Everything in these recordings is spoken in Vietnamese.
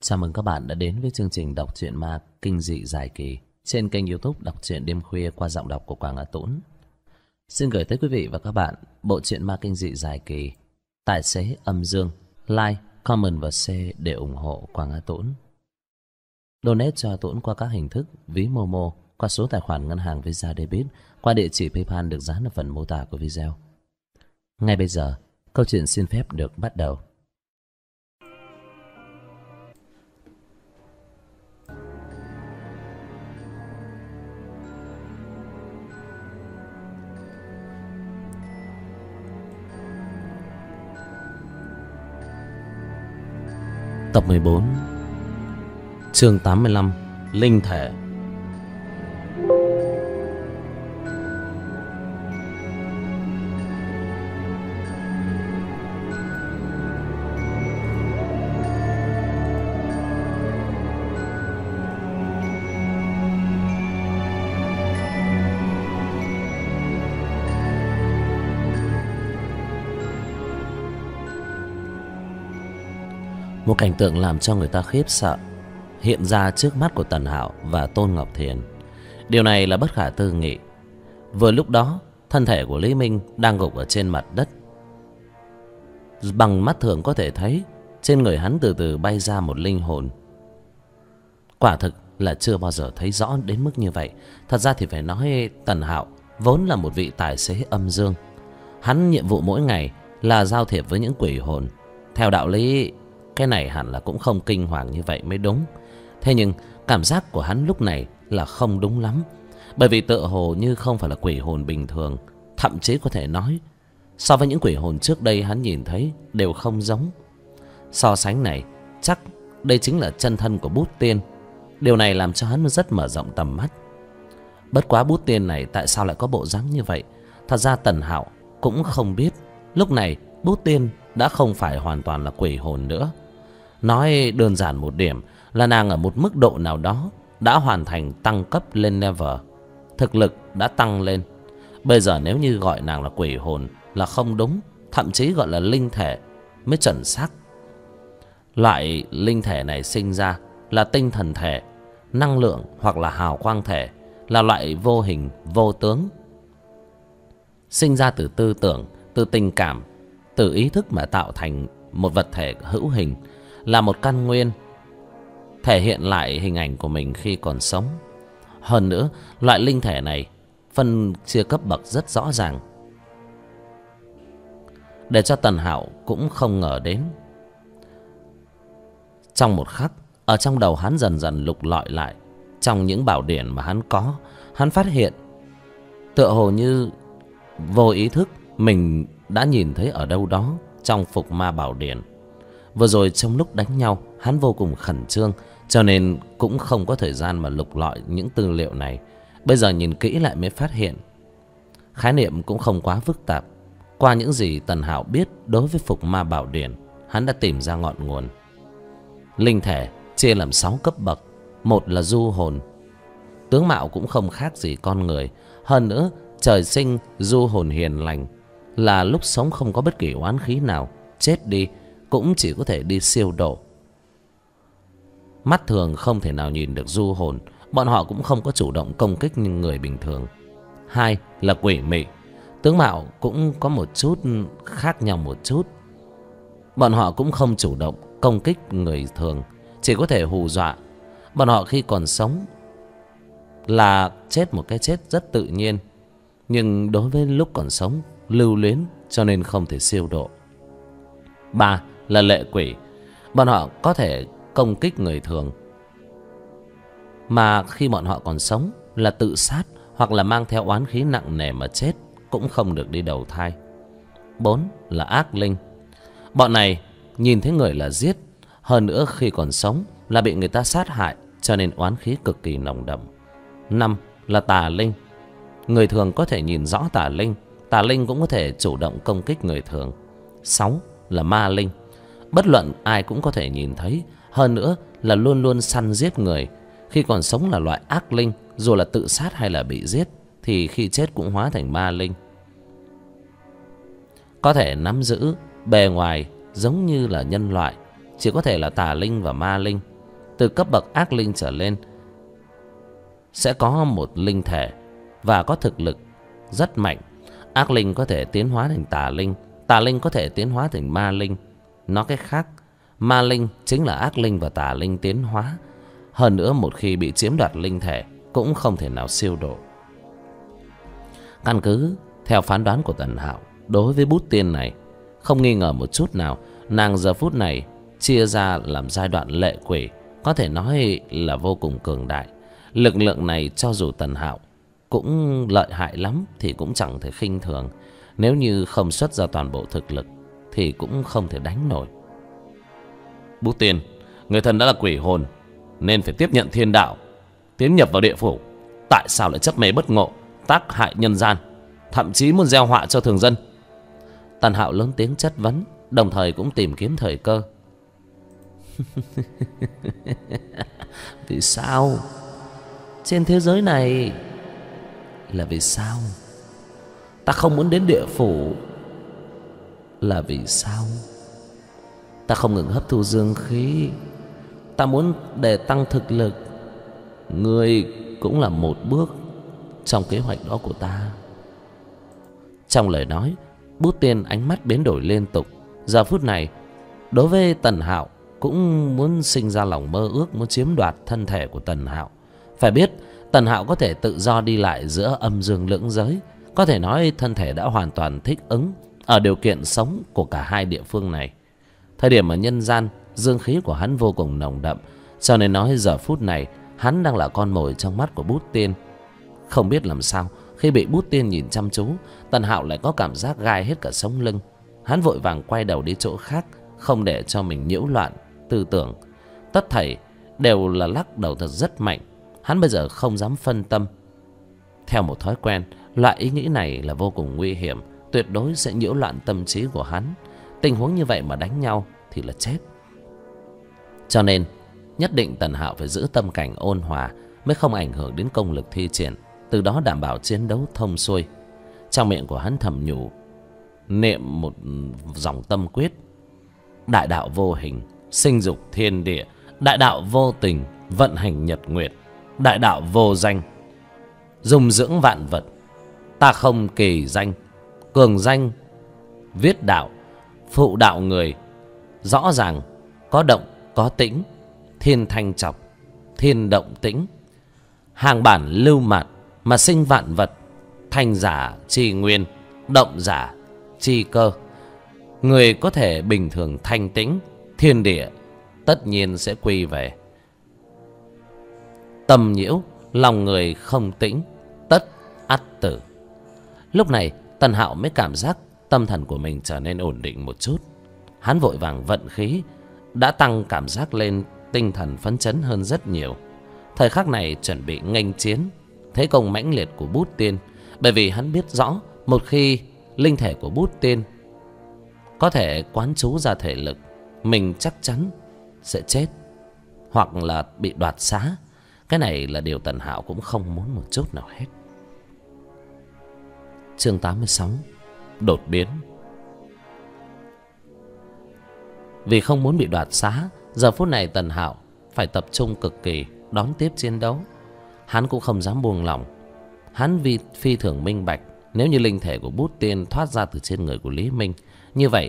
Chào mừng các bạn đã đến với chương trình đọc truyện ma kinh dị dài kỳ trên kênh YouTube Đọc truyện đêm khuya qua giọng đọc của Quảng Á Tũng. Xin gửi tới quý vị và các bạn bộ truyện ma kinh dị dài kỳ Tài xế âm dương. Like, comment và share để ủng hộ Quảng Á Tũng. Donate cho Tũng qua các hình thức ví Momo, qua số tài khoản ngân hàng Visa Debit, qua địa chỉ PayPal được dán ở phần mô tả của video. Ngay bây giờ, câu chuyện xin phép được bắt đầu. Tập 14, chương 85, Linh thể. Một cảnh tượng làm cho người ta khiếp sợ hiện ra trước mắt của Tần Hạo và Tôn Ngọc Thiền. Điều này là bất khả tư nghị. Vừa lúc đó, thân thể của Lý Minh đang gục ở trên mặt đất. Bằng mắt thường có thể thấy trên người hắn từ từ bay ra một linh hồn. Quả thực là chưa bao giờ thấy rõ đến mức như vậy. Thật ra thì phải nói Tần Hạo vốn là một vị tài xế âm dương. Hắn nhiệm vụ mỗi ngày là giao thiệp với những quỷ hồn. Theo đạo lý, cái này hẳn là cũng không kinh hoàng như vậy mới đúng. Thế nhưng cảm giác của hắn lúc này là không đúng lắm. Bởi vì tựa hồ như không phải là quỷ hồn bình thường. Thậm chí có thể nói so với những quỷ hồn trước đây hắn nhìn thấy đều không giống. So sánh này, chắc đây chính là chân thân của Bút Tiên. Điều này làm cho hắn rất mở rộng tầm mắt. Bất quá Bút Tiên này tại sao lại có bộ dáng như vậy? Thật ra Tần Hạo cũng không biết. Lúc này Bút Tiên đã không phải hoàn toàn là quỷ hồn nữa. Nói đơn giản một điểm là nàng ở một mức độ nào đó đã hoàn thành tăng cấp lên level. Thực lực đã tăng lên. Bây giờ nếu như gọi nàng là quỷ hồn là không đúng. Thậm chí gọi là linh thể mới chuẩn xác. Loại linh thể này sinh ra là tinh thần thể, năng lượng hoặc là hào quang thể, là loại vô hình, vô tướng. Sinh ra từ tư tưởng, từ tình cảm, từ ý thức mà tạo thành một vật thể hữu hình, là một căn nguyên thể hiện lại hình ảnh của mình khi còn sống. Hơn nữa, loại linh thể này phân chia cấp bậc rất rõ ràng, để cho Tần Hạo cũng không ngờ đến. Trong một khắc, ở trong đầu hắn dần dần lục lọi lại trong những bảo điển mà hắn có. Hắn phát hiện tựa hồ như vô ý thức mình đã nhìn thấy ở đâu đó trong Phục Ma Bảo Điển. Vừa rồi trong lúc đánh nhau, hắn vô cùng khẩn trương, cho nên cũng không có thời gian mà lục lọi những tư liệu này. Bây giờ nhìn kỹ lại mới phát hiện khái niệm cũng không quá phức tạp. Qua những gì Tần Hạo biết đối với Phục Ma Bảo Điển, hắn đã tìm ra ngọn nguồn. Linh thể chia làm 6 cấp bậc. Một là du hồn, tướng mạo cũng không khác gì con người. Hơn nữa, trời sinh du hồn hiền lành, là lúc sống không có bất kỳ oán khí nào, chết đi cũng chỉ có thể đi siêu độ. Mắt thường không thể nào nhìn được du hồn, bọn họ cũng không có chủ động công kích như người bình thường. Hai là quỷ mị, tướng mạo cũng có một chút khác nhau một chút. Bọn họ cũng không chủ động công kích người thường, chỉ có thể hù dọa. Bọn họ khi còn sống là chết một cái chết rất tự nhiên, nhưng đối với lúc còn sống lưu luyến, cho nên không thể siêu độ. Ba là lệ quỷ, bọn họ có thể công kích người thường, mà khi bọn họ còn sống là tự sát hoặc là mang theo oán khí nặng nề mà chết, cũng không được đi đầu thai. Bốn là ác linh, bọn này nhìn thấy người là giết, hơn nữa khi còn sống là bị người ta sát hại, cho nên oán khí cực kỳ nồng đậm. Năm là tà linh, người thường có thể nhìn rõ tà linh cũng có thể chủ động công kích người thường. Sáu là ma linh, bất luận ai cũng có thể nhìn thấy, hơn nữa là luôn luôn săn giết người. Khi còn sống là loại ác linh, dù là tự sát hay là bị giết thì khi chết cũng hóa thành ma linh. Có thể nắm giữ bề ngoài giống như là nhân loại, chỉ có thể là tà linh và ma linh. từ cấp bậc ác linh trở lên sẽ có một linh thể và có thực lực rất mạnh. Ác linh có thể tiến hóa thành tà linh có thể tiến hóa thành ma linh. Nói cách khác, ma linh chính là ác linh và tà linh tiến hóa. Hơn nữa, một khi bị chiếm đoạt linh thể cũng không thể nào siêu độ. Căn cứ theo phán đoán của Tần Hạo, đối với bút tiên này, không nghi ngờ một chút nào, nàng giờ phút này chia ra làm giai đoạn lệ quỷ, có thể nói là vô cùng cường đại. Lực lượng này cho dù Tần Hạo cũng lợi hại lắm thì cũng chẳng thể khinh thường. Nếu như không xuất ra toàn bộ thực lực thì cũng không thể đánh nổi. Bút tiên, người thân đã là quỷ hồn nên phải tiếp nhận thiên đạo, tiến nhập vào địa phủ. Tại sao lại chấp mê bất ngộ, tác hại nhân gian, thậm chí muốn gieo họa cho thường dân? Tần Hạo lớn tiếng chất vấn, đồng thời cũng tìm kiếm thời cơ. Vì sao? Trên thế giới này là vì sao? Ta không muốn đến địa phủ là vì sao? Ta không ngừng hấp thu dương khí, ta muốn để tăng thực lực. Ngươi cũng là một bước trong kế hoạch đó của ta. Trong lời nói, bút tiên ánh mắt biến đổi liên tục. Giờ phút này, đối với Tần Hạo cũng muốn sinh ra lòng mơ ước muốn chiếm đoạt thân thể của Tần Hạo. Phải biết Tần Hạo có thể tự do đi lại giữa âm dương lưỡng giới, có thể nói thân thể đã hoàn toàn thích ứng ở điều kiện sống của cả hai địa phương này. Thời điểm ở nhân gian, dương khí của hắn vô cùng nồng đậm, cho nên nói giờ phút này hắn đang là con mồi trong mắt của bút tiên. Không biết làm sao, khi bị bút tiên nhìn chăm chú, Tần Hạo lại có cảm giác gai hết cả sống lưng. Hắn vội vàng quay đầu đi chỗ khác, không để cho mình nhiễu loạn tư tưởng. Tất thảy đều là lắc đầu thật rất mạnh. Hắn bây giờ không dám phân tâm. Theo một thói quen, loại ý nghĩ này là vô cùng nguy hiểm, tuyệt đối sẽ nhiễu loạn tâm trí của hắn. Tình huống như vậy mà đánh nhau thì là chết. Cho nên nhất định Tần Hạo phải giữ tâm cảnh ôn hòa, mới không ảnh hưởng đến công lực thi triển, từ đó đảm bảo chiến đấu thông xuôi. Trong miệng của hắn thầm nhủ, niệm một dòng tâm quyết: đại đạo vô hình, sinh dục thiên địa; đại đạo vô tình, vận hành nhật nguyệt; đại đạo vô danh, dung dưỡng vạn vật. Ta không kỳ danh, cường danh viết đạo, phụ đạo người. Rõ ràng có động có tĩnh, thiên thanh trọc, thiên động tĩnh. Hàng bản lưu mạt mà sinh vạn vật, thanh giả chi nguyên, động giả chi cơ. Người có thể bình thường thanh tĩnh, thiên địa tất nhiên sẽ quy về. Tâm nhiễu, lòng người không tĩnh, tất ắt tử. Lúc này Tần Hạo mới cảm giác tâm thần của mình trở nên ổn định một chút. Hắn vội vàng vận khí, đã tăng cảm giác lên, tinh thần phấn chấn hơn rất nhiều. Thời khắc này chuẩn bị nghênh chiến thế công mãnh liệt của bút tiên. Bởi vì hắn biết rõ, một khi linh thể của bút tiên có thể quán trú ra thể lực, mình chắc chắn sẽ chết hoặc là bị đoạt xá. Cái này là điều Tần Hạo cũng không muốn một chút nào hết. Chương 86: đột biến. Vì không muốn bị đoạt xá, giờ phút này Tần Hạo phải tập trung cực kỳ đón tiếp chiến đấu. Hắn cũng không dám buông lỏng. Hắn vì phi thường minh bạch, nếu như linh thể của bút tiên thoát ra từ trên người của Lý Minh, như vậy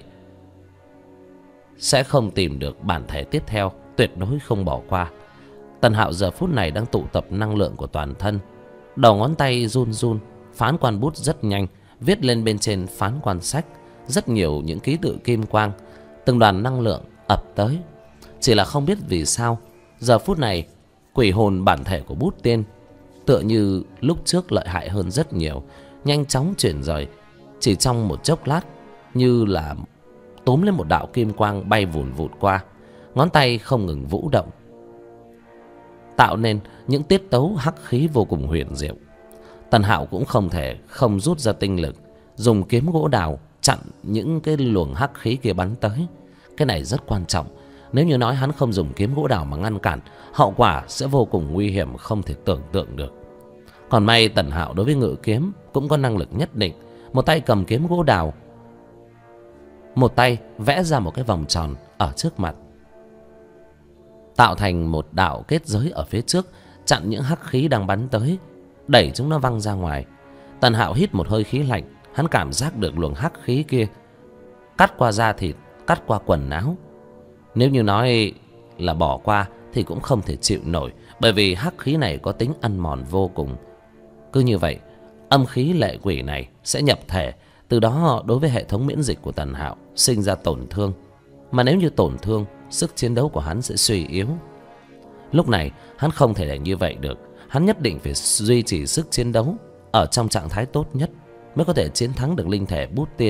sẽ không tìm được bản thể tiếp theo, tuyệt đối không bỏ qua. Tần Hạo giờ phút này đang tụ tập năng lượng của toàn thân. Đầu ngón tay run run, phán quan bút rất nhanh, viết lên bên trên phán quan sách rất nhiều những ký tự kim quang. Từng đoàn năng lượng ập tới. Chỉ là không biết vì sao, giờ phút này quỷ hồn bản thể của bút tiên tựa như lúc trước lợi hại hơn rất nhiều, nhanh chóng chuyển rời. Chỉ trong một chốc lát, như là túm lên một đạo kim quang bay vùn vụt qua. Ngón tay không ngừng vũ động, tạo nên những tiết tấu hắc khí vô cùng huyền diệu. Tần Hạo cũng không thể không rút ra tinh lực, dùng kiếm gỗ đào chặn những cái luồng hắc khí kia bắn tới. Cái này rất quan trọng. Nếu như nói hắn không dùng kiếm gỗ đào mà ngăn cản, hậu quả sẽ vô cùng nguy hiểm, không thể tưởng tượng được. Còn may Tần Hạo đối với ngự kiếm cũng có năng lực nhất định. Một tay cầm kiếm gỗ đào, một tay vẽ ra một cái vòng tròn ở trước mặt. tạo thành một đạo kết giới ở phía trước, chặn những hắc khí đang bắn tới, đẩy chúng nó văng ra ngoài. Tần Hạo hít một hơi khí lạnh, hắn cảm giác được luồng hắc khí kia cắt qua da thịt, cắt qua quần áo. Nếu như nói là bỏ qua thì cũng không thể chịu nổi, bởi vì hắc khí này có tính ăn mòn vô cùng. Cứ như vậy, âm khí lệ quỷ này sẽ nhập thể, từ đó đối với hệ thống miễn dịch của Tần Hạo sinh ra tổn thương. Mà nếu như tổn thương, sức chiến đấu của hắn sẽ suy yếu. Lúc này hắn không thể để như vậy được, hắn nhất định phải duy trì sức chiến đấu ở trong trạng thái tốt nhất mới có thể chiến thắng được linh thể Bút Tiên.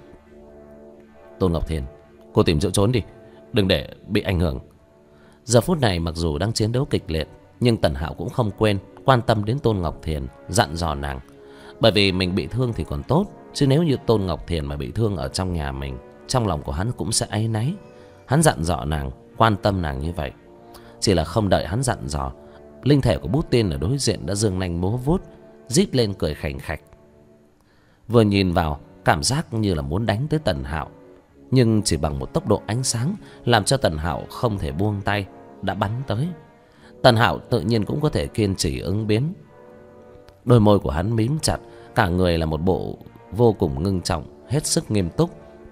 Tôn Ngọc Thiền, cô tìm chỗ trốn đi, đừng để bị ảnh hưởng. Giờ phút này mặc dù đang chiến đấu kịch liệt, nhưng Tần Hạo cũng không quên quan tâm đến Tôn Ngọc Thiền, dặn dò nàng. Bởi vì mình bị thương thì còn tốt, chứ nếu như Tôn Ngọc Thiền mà bị thương ở trong nhà mình, trong lòng của hắn cũng sẽ áy náy. Hắn dặn dò nàng, quan tâm nàng như vậy. Chỉ là không đợi hắn dặn dò, linh thể của Bút Tiên ở đối diện đã giương nanh múa vuốt, rít lên cười khành khạch. Vừa nhìn vào, cảm giác như là muốn đánh tới Tần Hạo, nhưng chỉ bằng một tốc độ ánh sáng làm cho Tần Hạo không thể buông tay, đã bắn tới. Tần Hạo tự nhiên cũng có thể kiên trì ứng biến. Đôi môi của hắn mím chặt, cả người là một bộ vô cùng ngưng trọng, hết sức nghiêm túc.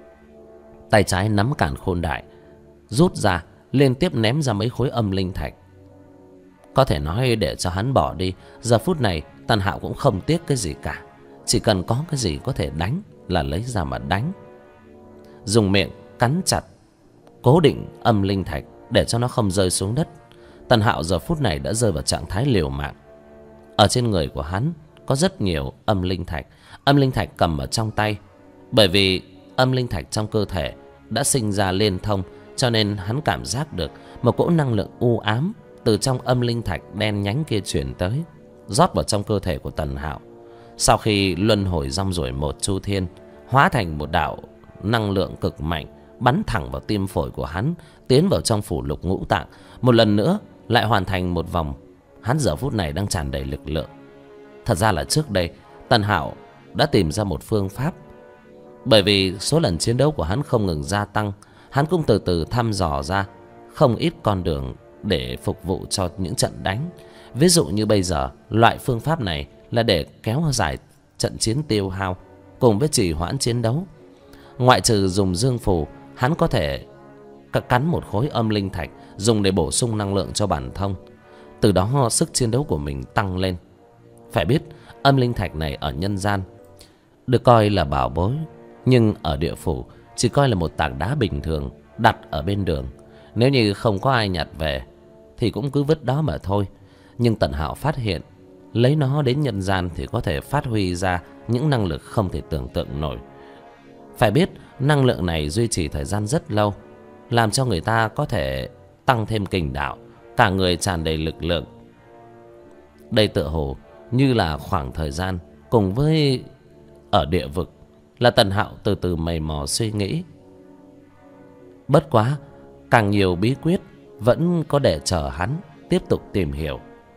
Tay trái nắm càn khôn đại, rút ra liên tiếp ném ra mấy khối âm linh thạch. Có thể nói để cho hắn bỏ đi, giờ phút này Tần Hạo cũng không tiếc cái gì cả. Chỉ cần có cái gì có thể đánh là lấy ra mà đánh. Dùng miệng cắn chặt, cố định âm linh thạch để cho nó không rơi xuống đất. Tần Hạo giờ phút này đã rơi vào trạng thái liều mạng. Ở trên người của hắn có rất nhiều âm linh thạch. Âm linh thạch cầm ở trong tay, bởi vì âm linh thạch trong cơ thể đã sinh ra liên thông, cho nên hắn cảm giác được một cỗ năng lượng u ám từ trong âm linh thạch đen nhánh kia truyền tới, rót vào trong cơ thể của Tần Hạo. Sau khi luân hồi rong ruổi một chu thiên, hóa thành một đạo năng lượng cực mạnh, bắn thẳng vào tim phổi của hắn, tiến vào trong phủ lục ngũ tạng. Một lần nữa lại hoàn thành một vòng. Hắn giờ phút này đang tràn đầy lực lượng. Thật ra là trước đây Tần Hạo đã tìm ra một phương pháp. Bởi vì số lần chiến đấu của hắn không ngừng gia tăng, hắn cũng từ từ thăm dò ra không ít con đường để phục vụ cho những trận đánh. Ví dụ như bây giờ, loại phương pháp này là để kéo dài trận chiến tiêu hao cùng với trì hoãn chiến đấu. Ngoại trừ dùng dương phù, hắn có thể cắn một khối âm linh thạch dùng để bổ sung năng lượng cho bản thân, từ đó sức chiến đấu của mình tăng lên. Phải biết âm linh thạch này ở nhân gian được coi là bảo bối, nhưng ở địa phủ chỉ coi là một tảng đá bình thường đặt ở bên đường. Nếu như không có ai nhặt về thì cũng cứ vứt đó mà thôi. Nhưng Tần Hạo phát hiện lấy nó đến nhân gian thì có thể phát huy ra những năng lực không thể tưởng tượng nổi. Phải biết năng lượng này duy trì thời gian rất lâu, làm cho người ta có thể tăng thêm kình đạo, cả người tràn đầy lực lượng. Đây tựa hồ như là khoảng thời gian cùng với ở địa vực, là Tần Hạo từ từ mày mò suy nghĩ. Bất quá càng nhiều bí quyết vẫn có để chờ hắn tiếp tục tìm hiểu.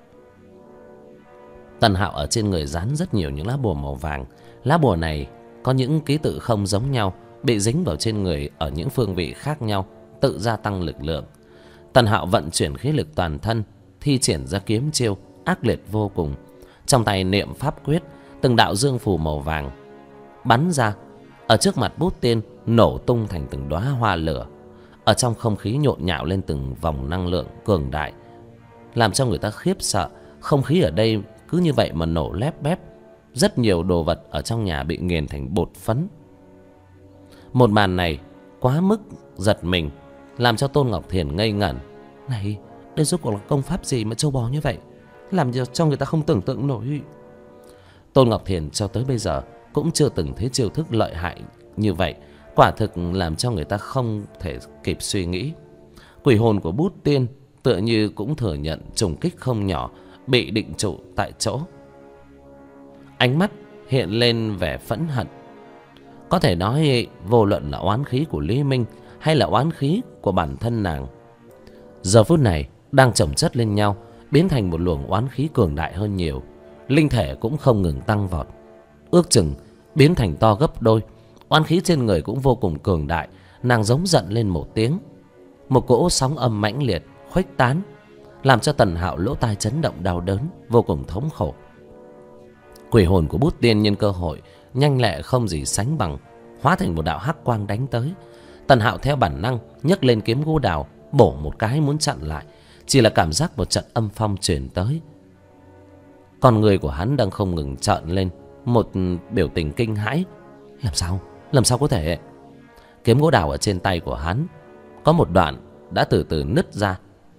Tần Hạo ở trên người dán rất nhiều những lá bùa màu vàng. Lá bùa này có những ký tự không giống nhau, bị dính vào trên người ở những phương vị khác nhau, tự gia tăng lực lượng. Tần Hạo vận chuyển khí lực toàn thân, thi triển ra kiếm chiêu ác liệt vô cùng. Trong tay niệm pháp quyết, từng đạo dương phù màu vàng bắn ra, ở trước mặt Bút Tiên nổ tung thành từng đóa hoa lửa. Ở trong không khí nhộn nhạo lên từng vòng năng lượng cường đại, làm cho người ta khiếp sợ. Không khí ở đây cứ như vậy mà nổ lép bép. Rất nhiều đồ vật ở trong nhà bị nghiền thành bột phấn. Một màn này quá mức giật mình, làm cho Tôn Ngọc Thiền ngây ngẩn. Này, đây rốt cuộc là công pháp gì mà trâu bò như vậy, làm cho người ta không tưởng tượng nổi. Tôn Ngọc Thiền cho tới bây giờ cũng chưa từng thấy chiêu thức lợi hại như vậy, quả thực làm cho người ta không thể kịp suy nghĩ. Quỷ hồn của Bút Tiên tựa như cũng thừa nhận trùng kích không nhỏ, bị định trụ tại chỗ. Ánh mắt hiện lên vẻ phẫn hận. Có thể nói vô luận là oán khí của Lý Minh hay là oán khí của bản thân nàng, giờ phút này đang chồng chất lên nhau, biến thành một luồng oán khí cường đại hơn nhiều. Linh thể cũng không ngừng tăng vọt, ước chừng biến thành to gấp đôi. Oán khí trên người cũng vô cùng cường đại. Nàng giống giận lên một tiếng, một cỗ sóng âm mãnh liệt khuếch tán, làm cho Tần Hạo lỗ tai chấn động đau đớn, vô cùng thống khổ. Quỷ hồn của Bút Tiên nhân cơ hội nhanh lẹ không gì sánh bằng, hóa thành một đạo hắc quang đánh tới. Tần Hạo theo bản năng nhấc lên kiếm gỗ đào, bổ một cái muốn chặn lại. Chỉ là cảm giác một trận âm phong truyền tới. Con người của hắn đang không ngừng trợn lên, một biểu tình kinh hãi. Làm sao có thể? Kiếm gỗ đào ở trên tay của hắn có một đoạn đã từ từ nứt ra.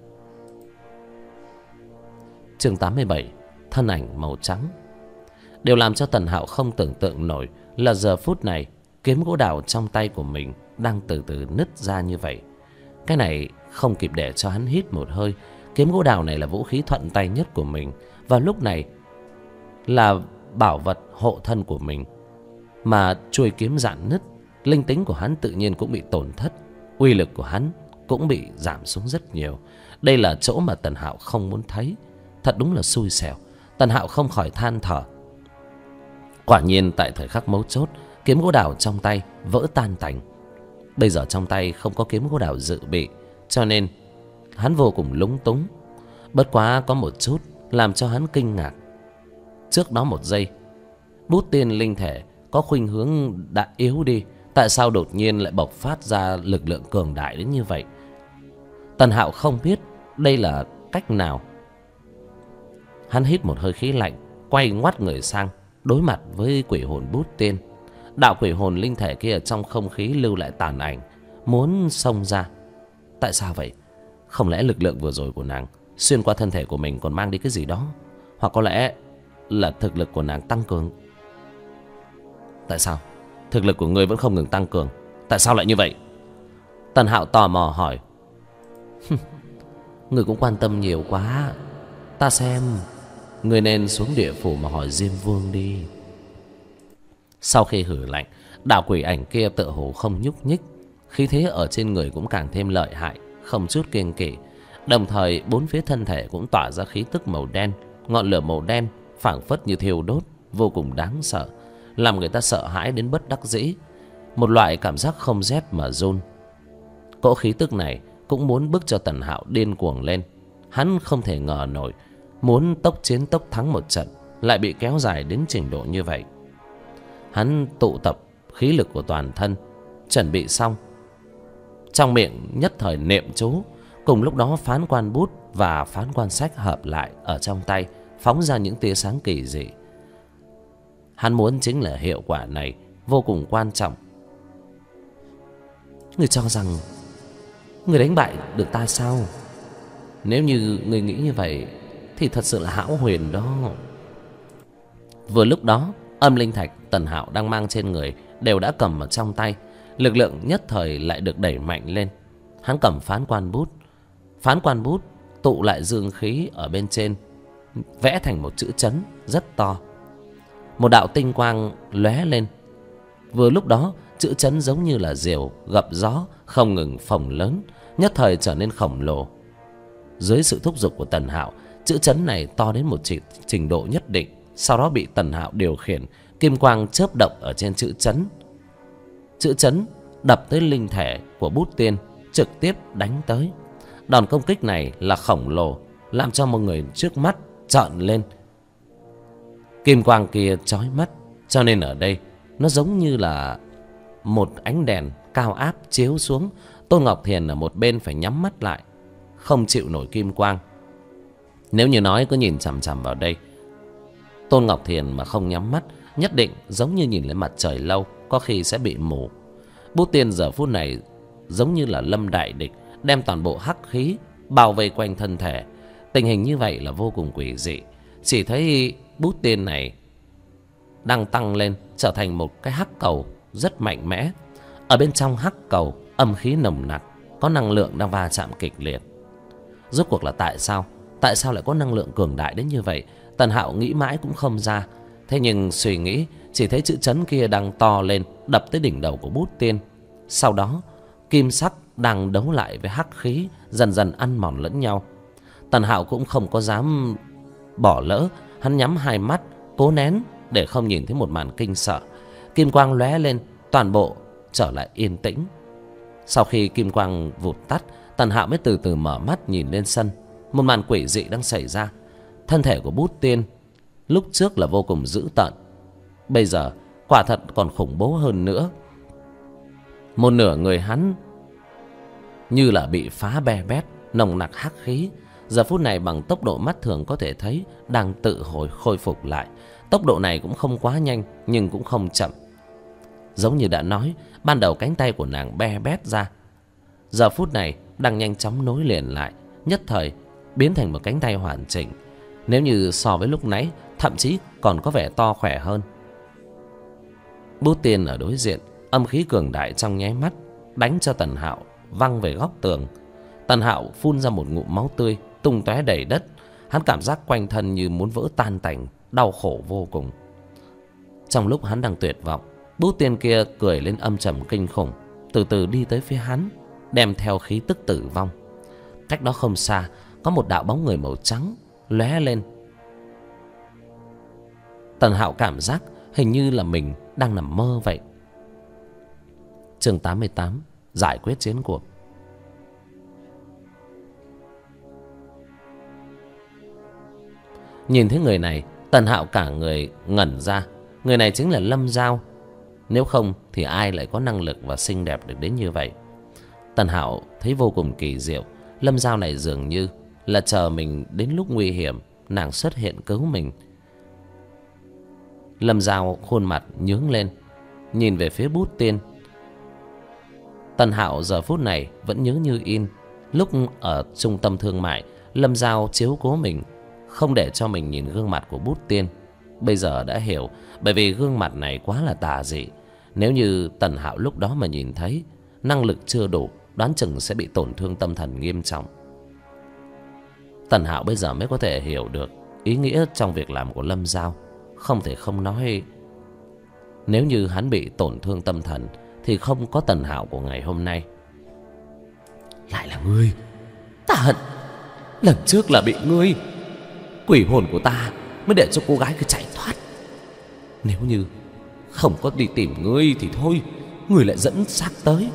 Chương 87: Thân ảnh màu trắng. Điều làm cho Tần Hạo không tưởng tượng nổi là giờ phút này kiếm gỗ đào trong tay của mình đang từ từ nứt ra như vậy. Cái này không kịp để cho hắn hít một hơi. Kiếm gỗ đào này là vũ khí thuận tay nhất của mình, và lúc này là bảo vật hộ thân của mình. Mà chuôi kiếm rạn nứt, linh tính của hắn tự nhiên cũng bị tổn thất, uy lực của hắn cũng bị giảm xuống rất nhiều. Đây là chỗ mà Tần Hạo không muốn thấy. Thật đúng là xui xẻo. Tần Hạo không khỏi than thở. Quả nhiên tại thời khắc mấu chốt, kiếm gỗ đào trong tay vỡ tan tành. Bây giờ trong tay không có kiếm gỗ đào dự bị, cho nên hắn vô cùng lúng túng. Bất quá có một chút làm cho hắn kinh ngạc. Trước đó một giây, Bút Tiên linh thể có khuynh hướng đã yếu đi, tại sao đột nhiên lại bộc phát ra lực lượng cường đại đến như vậy? Tần Hạo không biết đây là cách nào. Hắn hít một hơi khí lạnh, quay ngoắt người sang đối mặt với quỷ hồn Bút Tiên. Đạo quỷ hồn linh thể kia trong không khí lưu lại tàn ảnh, muốn xông ra. Tại sao vậy? Không lẽ lực lượng vừa rồi của nàng xuyên qua thân thể của mình còn mang đi cái gì đó? Hoặc có lẽ là thực lực của nàng tăng cường? Tại sao thực lực của ngươi vẫn không ngừng tăng cường? Tại sao lại như vậy? Tần Hạo tò mò hỏi. Ngươi cũng quan tâm nhiều quá. Ta xem ngươi nên xuống địa phủ mà hỏi Diêm Vương đi. Sau khi hử lạnh, đạo quỷ ảnh kia tựa hồ không nhúc nhích, khí thế ở trên người cũng càng thêm lợi hại, không chút kiêng kỵ. Đồng thời bốn phía thân thể cũng tỏa ra khí tức màu đen, ngọn lửa màu đen phảng phất như thiêu đốt, vô cùng đáng sợ, làm người ta sợ hãi đến bất đắc dĩ. Một loại cảm giác không rét mà run. Cỗ khí tức này cũng muốn bức cho Tần Hạo điên cuồng lên. Hắn không thể ngờ nổi, muốn tốc chiến tốc thắng một trận lại bị kéo dài đến trình độ như vậy. Hắn tụ tập khí lực của toàn thân, chuẩn bị xong, trong miệng nhất thời niệm chú. Cùng lúc đó phán quan bút và phán quan sách hợp lại ở trong tay, phóng ra những tia sáng kỳ dị. Hắn muốn chính là hiệu quả này vô cùng quan trọng. Ngươi cho rằng ngươi đánh bại được ta sao? Nếu như ngươi nghĩ như vậy thì thật sự là hão huyền đó. Vừa lúc đó, âm linh thạch Tần Hạo đang mang trên người đều đã cầm ở trong tay. Lực lượng nhất thời lại được đẩy mạnh lên. Hắn cầm phán quan bút. Phán quan bút tụ lại dương khí ở bên trên, vẽ thành một chữ chấn rất to. Một đạo tinh quang lóe lên. Vừa lúc đó, chữ chấn giống như là diều gập gió, không ngừng phồng lớn, nhất thời trở nên khổng lồ. Dưới sự thúc giục của Tần Hạo, chữ chấn này to đến một trình độ nhất định, sau đó bị Tần Hạo điều khiển, kim quang chớp động ở trên chữ chấn. Chữ chấn đập tới linh thể của Bút Tiên, trực tiếp đánh tới. Đòn công kích này là khổng lồ, làm cho một người trước mắt trợn lên. Kim quang kia chói mắt, cho nên ở đây nó giống như là một ánh đèn cao áp chiếu xuống. Tôn Ngọc Thiền ở một bên phải nhắm mắt lại, không chịu nổi kim quang. Nếu như nói cứ nhìn chằm chằm vào đây, Tôn Ngọc Thiền mà không nhắm mắt, nhất định giống như nhìn lên mặt trời lâu, có khi sẽ bị mù. Bút Tiên giờ phút này giống như là lâm đại địch, đem toàn bộ hắc khí bao vây quanh thân thể. Tình hình như vậy là vô cùng quỷ dị. Chỉ thấy Bút Tiên này đang tăng lên, trở thành một cái hắc cầu rất mạnh mẽ. Ở bên trong hắc cầu âm khí nồng nặc, có năng lượng đang va chạm kịch liệt. Rốt cuộc là tại sao? Tại sao lại có năng lượng cường đại đến như vậy? Tần Hạo nghĩ mãi cũng không ra. Thế nhưng suy nghĩ, chỉ thấy chữ chấn kia đang to lên, đập tới đỉnh đầu của Bút Tiên. Sau đó kim sắc đang đấu lại với hắc khí, dần dần ăn mòn lẫn nhau. Tần Hạo cũng không có dám bỏ lỡ. Hắn nhắm hai mắt, cố nén để không nhìn thấy một màn kinh sợ. Kim quang lóe lên, toàn bộ trở lại yên tĩnh. Sau khi kim quang vụt tắt, Tần Hạo mới từ từ mở mắt nhìn lên sân. Một màn quỷ dị đang xảy ra. Thân thể của Bút Tiên lúc trước là vô cùng dữ tợn, bây giờ quả thật còn khủng bố hơn nữa. Một nửa người hắn như là bị phá be bét, nồng nặc hắc khí, giờ phút này bằng tốc độ mắt thường có thể thấy đang tự hồi khôi phục lại. Tốc độ này cũng không quá nhanh nhưng cũng không chậm. Giống như đã nói, ban đầu cánh tay của nàng be bét ra, giờ phút này đang nhanh chóng nối liền lại, nhất thời biến thành một cánh tay hoàn chỉnh. Nếu như so với lúc nãy, thậm chí còn có vẻ to khỏe hơn. Bút Tiên ở đối diện, âm khí cường đại trong nháy mắt đánh cho Tần Hạo văng về góc tường. Tần Hạo phun ra một ngụm máu tươi tung tóe đầy đất. Hắn cảm giác quanh thân như muốn vỡ tan tành, đau khổ vô cùng. Trong lúc hắn đang tuyệt vọng, Bút Tiên kia cười lên âm trầm kinh khủng, từ từ đi tới phía hắn, đem theo khí tức tử vong. Cách đó không xa có một đạo bóng người màu trắng lóe lên. Tần Hạo cảm giác hình như là mình đang nằm mơ vậy. Chương 88: Giải quyết chiến cuộc. Nhìn thấy người này, Tần Hạo cả người ngẩn ra. Người này chính là Lâm Giao. Nếu không thì ai lại có năng lực và xinh đẹp được đến như vậy. Tần Hạo thấy vô cùng kỳ diệu. Lâm Giao này dường như là chờ mình đến lúc nguy hiểm, nàng xuất hiện cứu mình. Lâm Giao khuôn mặt nhướng lên, nhìn về phía Bút Tiên. Tần Hạo giờ phút này vẫn nhớ như in. Lúc ở trung tâm thương mại, Lâm Giao chiếu cố mình, không để cho mình nhìn gương mặt của Bút Tiên. Bây giờ đã hiểu, bởi vì gương mặt này quá là tà dị. Nếu như Tần Hạo lúc đó mà nhìn thấy, năng lực chưa đủ, đoán chừng sẽ bị tổn thương tâm thần nghiêm trọng. Tần Hạo bây giờ mới có thể hiểu được ý nghĩa trong việc làm của Lâm Giao. Không thể không nói, nếu như hắn bị tổn thương tâm thần thì không có Tần Hạo của ngày hôm nay. Lại là ngươi! Ta hận lần trước là bị ngươi, quỷ hồn của ta mới để cho cô gái cứ chạy thoát. Nếu như không có đi tìm ngươi thì thôi, ngươi lại dẫn xác tới.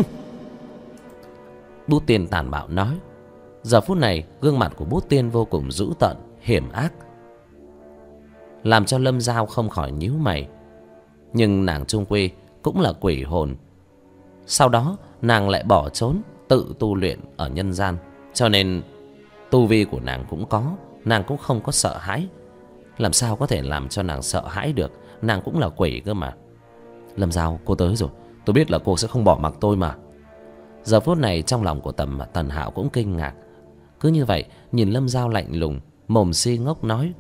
Bút Tiên tàn bạo nói. Giờ phút này gương mặt của Bút Tiên vô cùng dữ tợn, hiểm ác, làm cho Lâm Giao không khỏi nhíu mày. Nhưng nàng chung quy cũng là quỷ hồn. Sau đó nàng lại bỏ trốn tự tu luyện ở nhân gian, cho nên tu vi của nàng cũng có. Nàng cũng không có sợ hãi. Làm sao có thể làm cho nàng sợ hãi được, nàng cũng là quỷ cơ mà. Lâm Giao, cô tới rồi. Tôi biết là cô sẽ không bỏ mặc tôi mà. Giờ phút này trong lòng của Tần Hạo cũng kinh ngạc. Cứ như vậy nhìn Lâm Giao lạnh lùng, mồm si ngốc nói: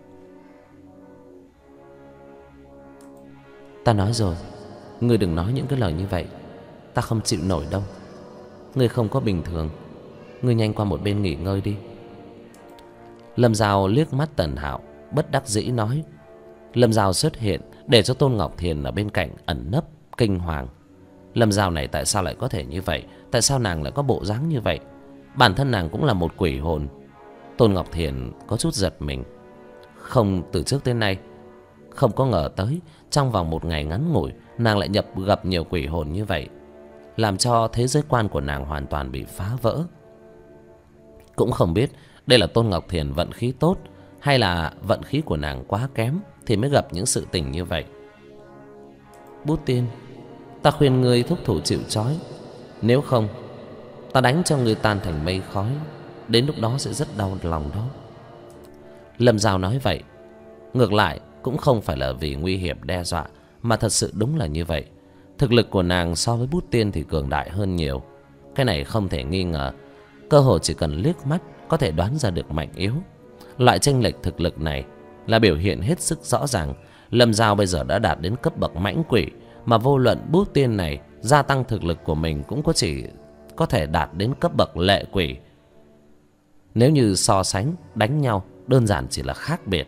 Ta nói rồi, ngươi đừng nói những cái lời như vậy. Ta không chịu nổi đâu. Ngươi không có bình thường, ngươi nhanh qua một bên nghỉ ngơi đi. Lâm Giao liếc mắt Tần Hạo, bất đắc dĩ nói. Lâm Giao xuất hiện để cho Tôn Ngọc Thiền ở bên cạnh ẩn nấp, kinh hoàng. Lâm Giao này tại sao lại có thể như vậy? Tại sao nàng lại có bộ dáng như vậy? Bản thân nàng cũng là một quỷ hồn. Tôn Ngọc Thiền có chút giật mình. Không, từ trước tới nay không có ngờ tới trong vòng một ngày ngắn ngủi nàng lại gặp nhiều quỷ hồn như vậy, làm cho thế giới quan của nàng hoàn toàn bị phá vỡ. Cũng không biết đây là Tôn Ngọc Thiền vận khí tốt hay là vận khí của nàng quá kém thì mới gặp những sự tình như vậy. Bút Tiên, ta khuyên ngươi thúc thủ chịu trói. Nếu không, ta đánh cho ngươi tan thành mây khói. Đến lúc đó sẽ rất đau lòng đó. Lâm Giao nói vậy, ngược lại cũng không phải là vì nguy hiểm đe dọa, mà thật sự đúng là như vậy. Thực lực của nàng so với Bút Tiên thì cường đại hơn nhiều. Cái này không thể nghi ngờ. Cơ hồ chỉ cần liếc mắt có thể đoán ra được mạnh yếu. Loại chênh lệch thực lực này là biểu hiện hết sức rõ ràng. Lâm Giao bây giờ đã đạt đến cấp bậc mãnh quỷ, mà vô luận Bút Tiên này gia tăng thực lực của mình cũng chỉ có thể đạt đến cấp bậc lệ quỷ. Nếu như so sánh đánh nhau, đơn giản chỉ là khác biệt.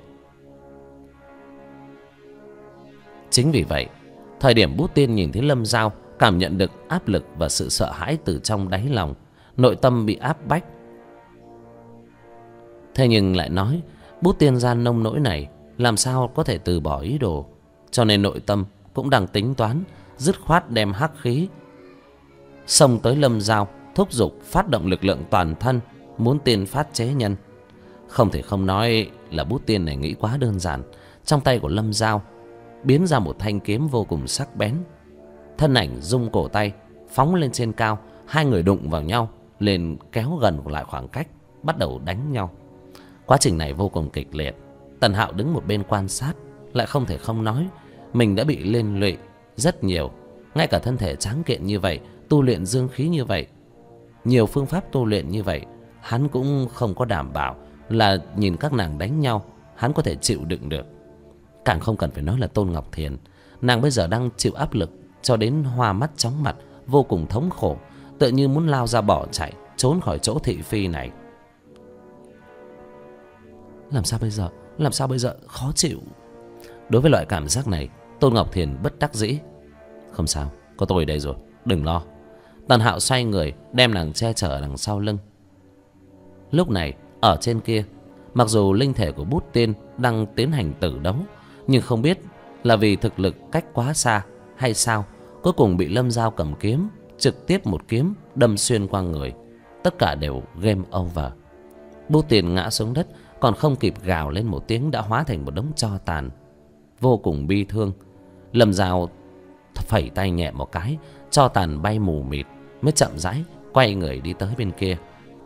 Chính vì vậy, thời điểm Bút Tiên nhìn thấy Lâm Giao, cảm nhận được áp lực và sự sợ hãi từ trong đáy lòng, nội tâm bị áp bách. Thế nhưng lại nói, Bút Tiên gian nông nỗi này làm sao có thể từ bỏ ý đồ, cho nên nội tâm cũng đang tính toán, dứt khoát đem hắc khí xông tới Lâm Giao, thúc giục phát động lực lượng toàn thân, muốn tiên phát chế nhân. Không thể không nói là bút tiên này nghĩ quá đơn giản. Trong tay của Lâm Dao biến ra một thanh kiếm vô cùng sắc bén. Thân ảnh rung cổ tay, phóng lên trên cao. Hai người đụng vào nhau, liền kéo gần lại khoảng cách, bắt đầu đánh nhau. Quá trình này vô cùng kịch liệt. Tần Hạo đứng một bên quan sát, lại không thể không nói mình đã bị liên lụy rất nhiều. Ngay cả thân thể tráng kiện như vậy, tu luyện dương khí như vậy, nhiều phương pháp tu luyện như vậy, hắn cũng không có đảm bảo là nhìn các nàng đánh nhau hắn có thể chịu đựng được. Càng không cần phải nói là Tôn Ngọc Thiền. Nàng bây giờ đang chịu áp lực cho đến hoa mắt chóng mặt, vô cùng thống khổ, tựa như muốn lao ra bỏ chạy, trốn khỏi chỗ thị phi này. Làm sao bây giờ? Làm sao bây giờ? Khó chịu. Đối với loại cảm giác này, Tôn Ngọc Thiền bất đắc dĩ. Không sao, có tôi đây rồi, đừng lo. Tần Hạo xoay người, đem nàng che chở đằng sau lưng. Lúc này, ở trên kia, mặc dù linh thể của bút tiên đang tiến hành tử đấu, nhưng không biết là vì thực lực cách quá xa hay sao, cuối cùng bị Lâm Dao cầm kiếm, trực tiếp một kiếm đâm xuyên qua người. Tất cả đều game over. Bút tiên ngã xuống đất, còn không kịp gào lên một tiếng đã hóa thành một đống tro tàn. Vô cùng bi thương, Lâm Dao phẩy tay nhẹ một cái, tro tàn bay mù mịt, mới chậm rãi quay người đi tới bên kia.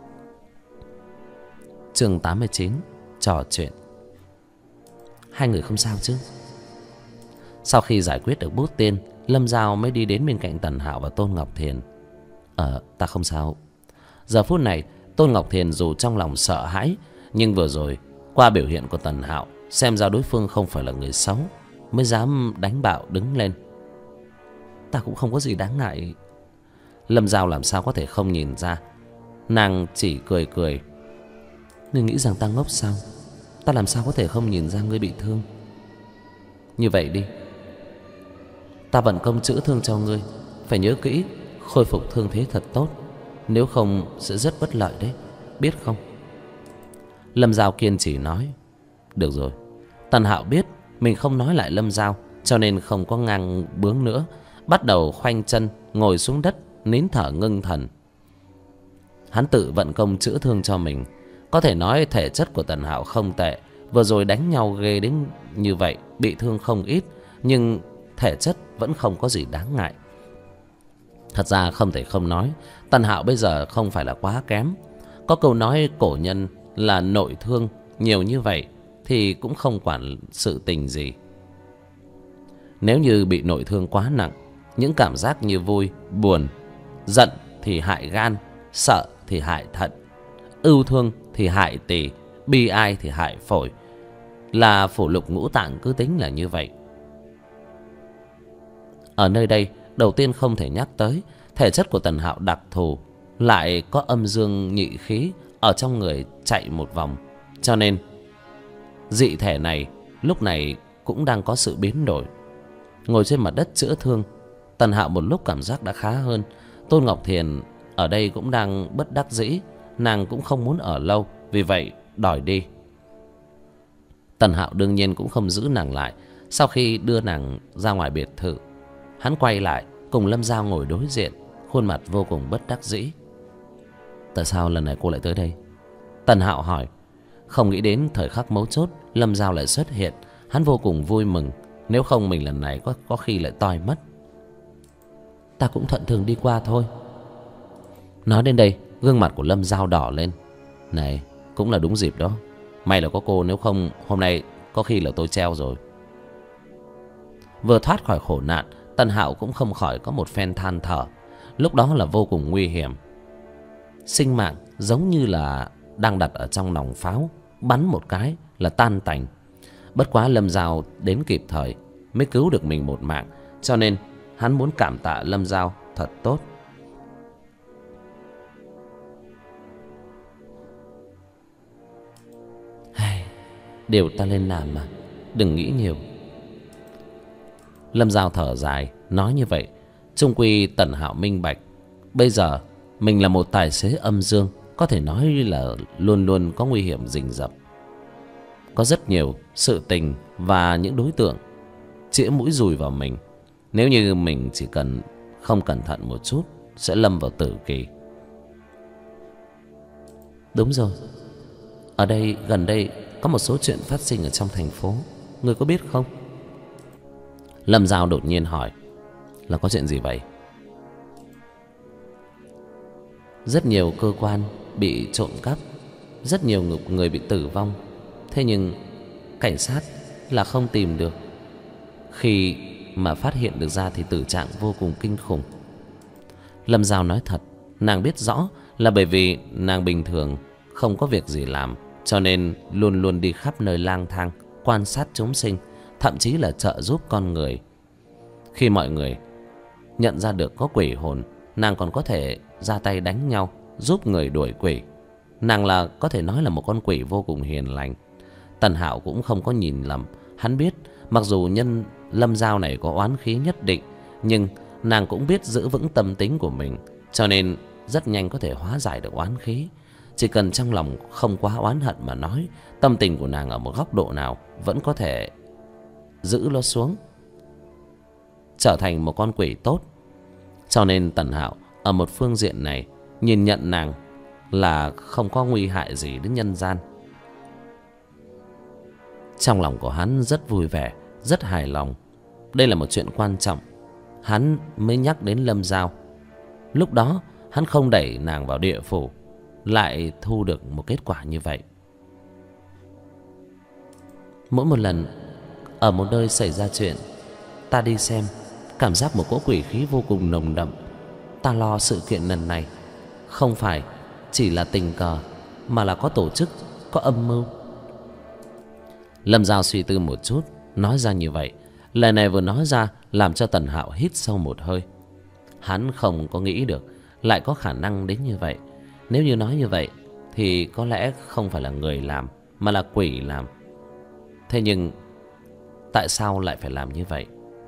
Chương 89, trò chuyện. Hai người không sao chứ? Sau khi giải quyết được bút tiên, Lâm Dao mới đi đến bên cạnh Tần Hạo và Tôn Ngọc Thiền. Ta không sao. Giờ phút này, Tôn Ngọc Thiền dù trong lòng sợ hãi, nhưng vừa rồi qua biểu hiện của Tần Hạo, xem ra đối phương không phải là người xấu, mới dám đánh bạo đứng lên. Ta cũng không có gì đáng ngại. Lâm Dao làm sao có thể không nhìn ra. Nàng chỉ cười cười. Ngươi nghĩ rằng ta ngốc sao? Ta làm sao có thể không nhìn ra ngươi bị thương? Như vậy đi, ta vận công chữa thương cho ngươi, phải nhớ kỹ khôi phục thương thế thật tốt, nếu không sẽ rất bất lợi đấy, biết không? Lâm Dao kiên trì nói. Được rồi. Tần Hạo biết mình không nói lại Lâm Dao, cho nên không có ngang bướng nữa, bắt đầu khoanh chân ngồi xuống đất, nín thở ngưng thần. Hắn tự vận công chữa thương cho mình. Có thể nói thể chất của Tần Hạo không tệ. Vừa rồi đánh nhau ghê đến như vậy, bị thương không ít, nhưng thể chất vẫn không có gì đáng ngại. Thật ra không thể không nói, Tần Hạo bây giờ không phải là quá kém. Có câu nói cổ nhân là nội thương nhiều như vậy thì cũng không quản sự tình gì. Nếu như bị nội thương quá nặng, những cảm giác như vui, buồn, giận thì hại gan, sợ thì hại thận, ưu thương thì hại tỳ, bi ai thì hại phổi. Là phổ lục ngũ tạng cứ tính là như vậy. Ở nơi đây, đầu tiên không thể nhắc tới thể chất của Tần Hạo đặc thù, lại có âm dương nhị khí ở trong người chạy một vòng, cho nên dị thể này lúc này cũng đang có sự biến đổi. Ngồi trên mặt đất chữa thương, Tần Hạo một lúc cảm giác đã khá hơn. Tôn Ngọc Thiền ở đây cũng đang bất đắc dĩ, nàng cũng không muốn ở lâu, vì vậy đòi đi. Tần Hạo đương nhiên cũng không giữ nàng lại. Sau khi đưa nàng ra ngoài biệt thự, hắn quay lại cùng Lâm Dao ngồi đối diện, khuôn mặt vô cùng bất đắc dĩ. Tại sao lần này cô lại tới đây? Tần Hạo hỏi. Không nghĩ đến thời khắc mấu chốt Lâm Dao lại xuất hiện. Hắn vô cùng vui mừng. Nếu không mình lần này có khi lại toi mất. Ta cũng thuận thường đi qua thôi. Nói đến đây, gương mặt của Lâm Dao đỏ lên. Này, cũng là đúng dịp đó. May là có cô, nếu không hôm nay có khi là tôi treo rồi. Vừa thoát khỏi khổ nạn, Tần Hạo cũng không khỏi có một phen than thở. Lúc đó là vô cùng nguy hiểm. Sinh mạng giống như là đang đặt ở trong nòng pháo, bắn một cái là tan tành. Bất quá Lâm Dao đến kịp thời mới cứu được mình một mạng, cho nên hắn muốn cảm tạ Lâm Dao thật tốt. Điều ta lên làm mà, đừng nghĩ nhiều. Lâm Dao thở dài, nói như vậy. Chung quy Tần Hạo minh bạch, bây giờ mình là một tài xế âm dương, có thể nói là luôn luôn có nguy hiểm rình rập. Có rất nhiều sự tình và những đối tượng chĩa mũi dùi vào mình. Nếu như mình chỉ cần không cẩn thận một chút, sẽ lâm vào tử kỳ. Đúng rồi, ở đây gần đây có một số chuyện phát sinh ở trong thành phố, ngươi có biết không? Lâm Giao đột nhiên hỏi. Là có chuyện gì vậy? Rất nhiều cơ quan bị trộm cắp, rất nhiều người bị tử vong. Thế nhưng cảnh sát là không tìm được. Khi mà phát hiện được ra thì tử trạng vô cùng kinh khủng. Lâm Giao nói thật, nàng biết rõ là bởi vì nàng bình thường không có việc gì làm, cho nên luôn luôn đi khắp nơi lang thang, quan sát chúng sinh, thậm chí là trợ giúp con người. Khi mọi người nhận ra được có quỷ hồn, nàng còn có thể ra tay đánh nhau, giúp người đuổi quỷ. Nàng là có thể nói là một con quỷ vô cùng hiền lành. Tần Hạo cũng không có nhìn lầm. Hắn biết mặc dù nhân Lâm Giao này có oán khí nhất định, nhưng nàng cũng biết giữ vững tâm tính của mình, cho nên rất nhanh có thể hóa giải được oán khí. Chỉ cần trong lòng không quá oán hận mà nói, tâm tình của nàng ở một góc độ nào vẫn có thể giữ nó xuống, trở thành một con quỷ tốt. Cho nên Tần Hạo ở một phương diện này nhìn nhận nàng là không có nguy hại gì đến nhân gian. Trong lòng của hắn rất vui vẻ, rất hài lòng. Đây là một chuyện quan trọng, hắn mới nhắc đến Lâm Giao. Lúc đó hắn không đẩy nàng vào địa phủ, lại thu được một kết quả như vậy. Mỗi một lần ở một nơi xảy ra chuyện, ta đi xem, cảm giác một cỗ quỷ khí vô cùng nồng đậm. Ta lo sự kiện lần này không phải chỉ là tình cờ, mà là có tổ chức, có âm mưu. Lâm Giao suy tư một chút, nói ra như vậy. Lời này vừa nói ra làm cho Tần Hạo hít sâu một hơi. Hắn không có nghĩ được lại có khả năng đến như vậy. Nếu như nói như vậy thì có lẽ không phải là người làm, mà là quỷ làm. Thế nhưng tại sao lại phải làm như vậy?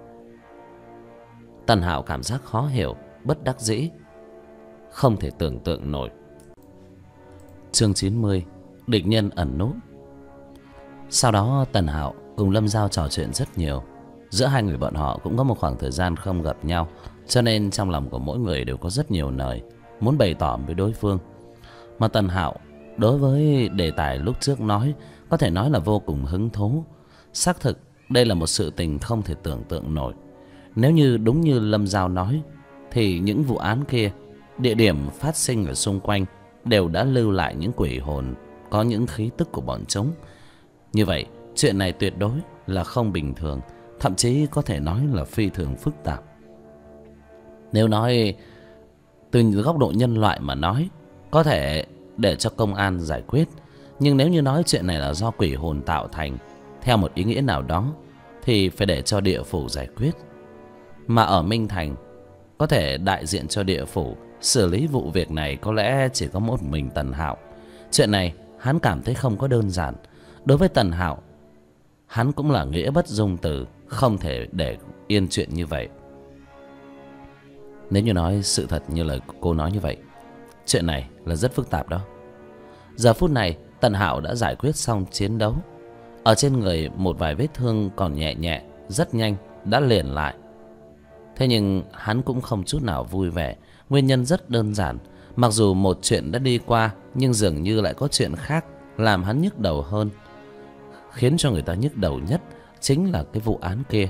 Tần Hạo cảm giác khó hiểu, bất đắc dĩ, không thể tưởng tượng nổi. Chương 90: Địch nhân ẩn núp. Sau đó Tần Hạo cùng Lâm Giao trò chuyện rất nhiều. Giữa hai người bọn họ cũng có một khoảng thời gian không gặp nhau, cho nên trong lòng của mỗi người đều có rất nhiều lời muốn bày tỏ với đối phương. Mà Tần Hạo đối với đề tài lúc trước nói có thể nói là vô cùng hứng thú. Xác thực đây là một sự tình không thể tưởng tượng nổi. Nếu như đúng như Lâm Giao nói thì những vụ án kia, địa điểm phát sinh ở xung quanh đều đã lưu lại những quỷ hồn có những khí tức của bọn chúng. Như vậy chuyện này tuyệt đối là không bình thường, thậm chí có thể nói là phi thường phức tạp. Nếu nói từ góc độ nhân loại mà nói, có thể để cho công an giải quyết. Nhưng nếu như nói chuyện này là do quỷ hồn tạo thành, theo một ý nghĩa nào đó, thì phải để cho địa phủ giải quyết. Mà ở Minh Thành, có thể đại diện cho địa phủ xử lý vụ việc này có lẽ chỉ có một mình Tần Hạo. Chuyện này hắn cảm thấy không có đơn giản. Đối với Tần Hạo, hắn cũng là nghĩa bất dung từ, không thể để yên chuyện như vậy. Nếu như nói sự thật như lời cô nói như vậy, chuyện này là rất phức tạp đó. Giờ phút này Tần Hạo đã giải quyết xong chiến đấu. Ở trên người một vài vết thương còn nhẹ nhẹ, rất nhanh đã liền lại. Thế nhưng hắn cũng không chút nào vui vẻ. Nguyên nhân rất đơn giản. Mặc dù một chuyện đã đi qua, nhưng dường như lại có chuyện khác làm hắn nhức đầu hơn. Khiến cho người ta nhức đầu nhất chính là cái vụ án kia.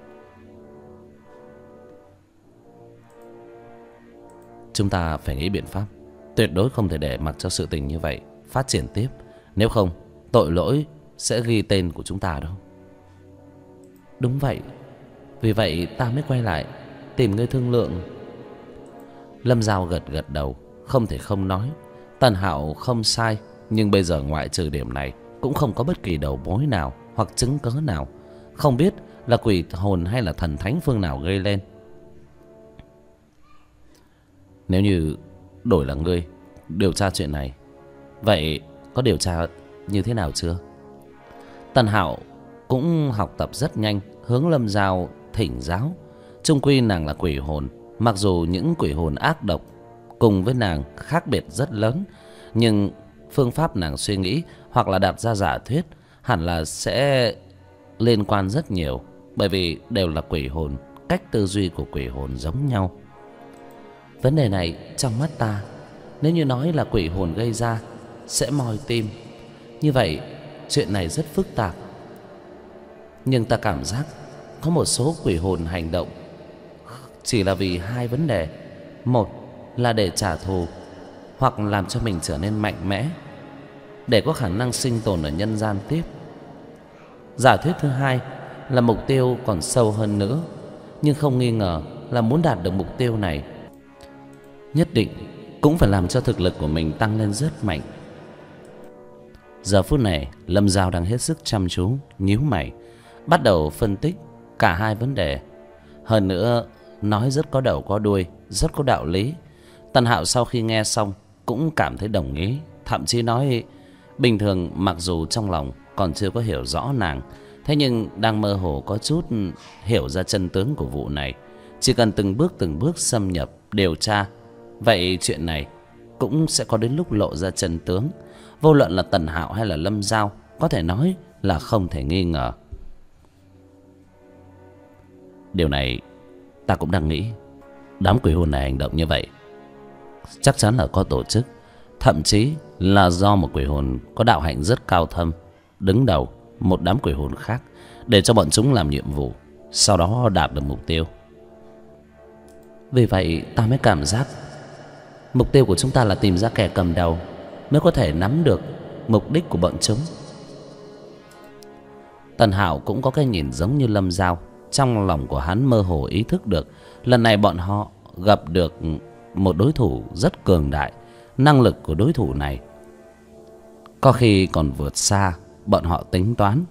Chúng ta phải nghĩ biện pháp, tuyệt đối không thể để mặc cho sự tình như vậy phát triển tiếp. Nếu không, tội lỗi sẽ ghi tên của chúng ta đâu. Đúng vậy, vì vậy ta mới quay lại tìm ngươi thương lượng. Lâm Giao gật gật đầu, không thể không nói. Tần Hạo không sai, nhưng bây giờ ngoại trừ điểm này cũng không có bất kỳ đầu mối nào hoặc chứng cớ nào. Không biết là quỷ hồn hay là thần thánh phương nào gây lên. Nếu như đổi là ngươi điều tra chuyện này, vậy có điều tra như thế nào chưa? Tần Hạo cũng học tập rất nhanh, hướng Lâm Giao thỉnh giáo. Chung quy nàng là quỷ hồn, mặc dù những quỷ hồn ác độc cùng với nàng khác biệt rất lớn, nhưng phương pháp nàng suy nghĩ hoặc là đặt ra giả thuyết hẳn là sẽ liên quan rất nhiều, bởi vì đều là quỷ hồn, cách tư duy của quỷ hồn giống nhau. Vấn đề này trong mắt ta, nếu như nói là quỷ hồn gây ra sẽ moi tim. Như vậy chuyện này rất phức tạp. Nhưng ta cảm giác có một số quỷ hồn hành động chỉ là vì hai vấn đề. Một là để trả thù, hoặc làm cho mình trở nên mạnh mẽ, để có khả năng sinh tồn ở nhân gian tiếp. Giả thuyết thứ hai là mục tiêu còn sâu hơn nữa, nhưng không nghi ngờ là muốn đạt được mục tiêu này, nhất định cũng phải làm cho thực lực của mình tăng lên rất mạnh. Giờ phút này Lâm Dao đang hết sức chăm chú, nhíu mày, bắt đầu phân tích cả hai vấn đề. Hơn nữa nói rất có đầu có đuôi, rất có đạo lý. Tần Hạo sau khi nghe xong cũng cảm thấy đồng ý, thậm chí nói bình thường mặc dù trong lòng còn chưa có hiểu rõ nàng, thế nhưng đang mơ hồ có chút hiểu ra chân tướng của vụ này. Chỉ cần từng bước xâm nhập điều tra, vậy chuyện này cũng sẽ có đến lúc lộ ra chân tướng. Vô luận là Tần Hạo hay là Lâm Dao, có thể nói là không thể nghi ngờ. Điều này ta cũng đang nghĩ. Đám quỷ hồn này hành động như vậy chắc chắn là có tổ chức, thậm chí là do một quỷ hồn có đạo hạnh rất cao thâm đứng đầu một đám quỷ hồn khác, để cho bọn chúng làm nhiệm vụ, sau đó đạt được mục tiêu. Vì vậy ta mới cảm giác mục tiêu của chúng ta là tìm ra kẻ cầm đầu, mới có thể nắm được mục đích của bọn chúng. Tần Hạo cũng có cái nhìn giống như Lâm Dao. Trong lòng của hắn mơ hồ ý thức được lần này bọn họ gặp được một đối thủ rất cường đại. Năng lực của đối thủ này có khi còn vượt xa bọn họ tính toán.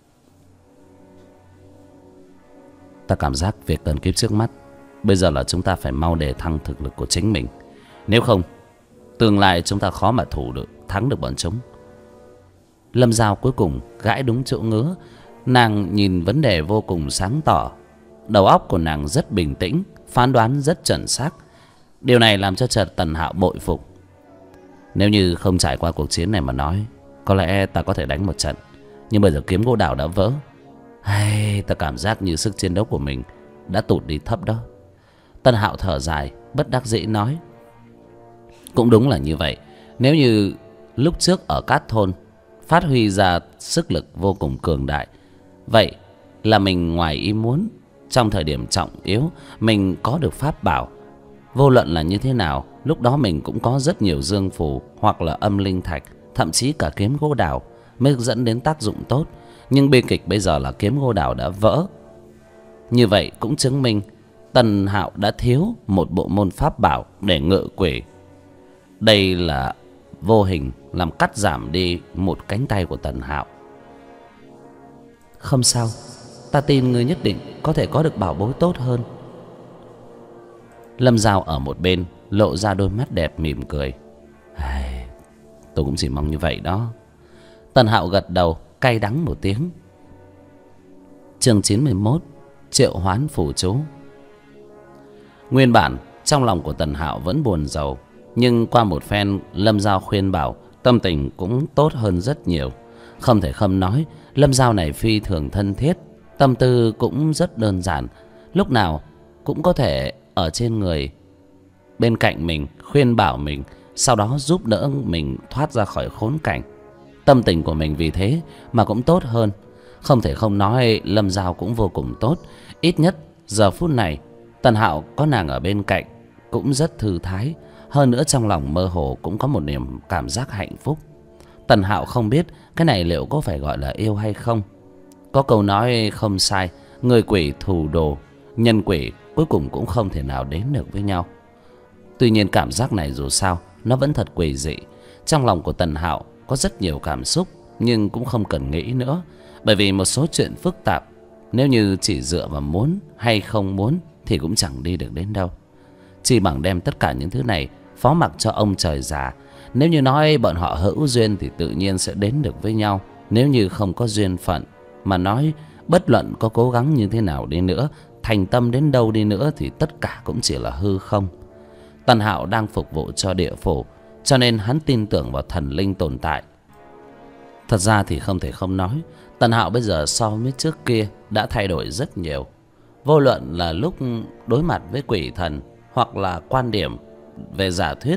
Ta cảm giác việc cần kiếp trước mắt bây giờ là chúng ta phải mau đề thăng thực lực của chính mình. Nếu không, tương lai chúng ta khó mà thắng được bọn chúng. Lâm Dao cuối cùng gãi đúng chỗ ngứa. Nàng nhìn vấn đề vô cùng sáng tỏ. Đầu óc của nàng rất bình tĩnh, phán đoán rất chuẩn xác. Điều này làm cho Tần Hạo bội phục. Nếu như không trải qua cuộc chiến này mà nói, có lẽ ta có thể đánh một trận. Nhưng bây giờ kiếm gỗ đào đã vỡ, hay ta cảm giác như sức chiến đấu của mình đã tụt đi thấp đó. Tần Hạo thở dài, bất đắc dĩ nói: cũng đúng là như vậy. Nếu như lúc trước ở Cát Thôn phát huy ra sức lực vô cùng cường đại, vậy là mình ngoài ý muốn trong thời điểm trọng yếu mình có được pháp bảo. Vô luận là như thế nào, lúc đó mình cũng có rất nhiều dương phù hoặc là âm linh thạch, thậm chí cả kiếm gỗ đào mới dẫn đến tác dụng tốt. Nhưng bi kịch bây giờ là kiếm gỗ đào đã vỡ. Như vậy cũng chứng minh Tần Hạo đã thiếu một bộ môn pháp bảo để ngự quỷ. Đây là vô hình làm cắt giảm đi một cánh tay của Tần Hạo. Không sao, ta tin ngươi nhất định có thể có được bảo bối tốt hơn. Lâm Dao ở một bên lộ ra đôi mắt đẹp mỉm cười. Tôi cũng chỉ mong như vậy đó. Tần Hạo gật đầu, cay đắng một tiếng. Chương 91: Triệu hoán phù chú. Nguyên bản trong lòng của Tần Hạo vẫn buồn rầu, nhưng qua một phen Lâm Dao khuyên bảo, tâm tình cũng tốt hơn rất nhiều. Không thể không nói, Lâm Dao này phi thường thân thiết, tâm tư cũng rất đơn giản, lúc nào cũng có thể ở trên người bên cạnh mình, khuyên bảo mình, sau đó giúp đỡ mình thoát ra khỏi khốn cảnh. Tâm tình của mình vì thế mà cũng tốt hơn. Không thể không nói Lâm Dao cũng vô cùng tốt. Ít nhất giờ phút này Tần Hạo có nàng ở bên cạnh cũng rất thư thái. Hơn nữa trong lòng mơ hồ cũng có một niềm cảm giác hạnh phúc. Tần Hạo không biết cái này liệu có phải gọi là yêu hay không. Có câu nói không sai, người quỷ thù đồ, nhân quỷ cuối cùng cũng không thể nào đến được với nhau. Tuy nhiên cảm giác này dù sao nó vẫn thật quỷ dị. Trong lòng của Tần Hạo có rất nhiều cảm xúc, nhưng cũng không cần nghĩ nữa. Bởi vì một số chuyện phức tạp, nếu như chỉ dựa vào muốn hay không muốn thì cũng chẳng đi được đến đâu. Chỉ bằng đem tất cả những thứ này phó mặc cho ông trời già. Nếu như nói bọn họ hữu duyên thì tự nhiên sẽ đến được với nhau. Nếu như không có duyên phận mà nói, bất luận có cố gắng như thế nào đi nữa, thành tâm đến đâu đi nữa thì tất cả cũng chỉ là hư không. Tần Hạo đang phục vụ cho địa phủ, cho nên hắn tin tưởng vào thần linh tồn tại. Thật ra thì không thể không nói, Tần Hạo bây giờ so với trước kia đã thay đổi rất nhiều. Vô luận là lúc đối mặt với quỷ thần, hoặc là quan điểm về giả thuyết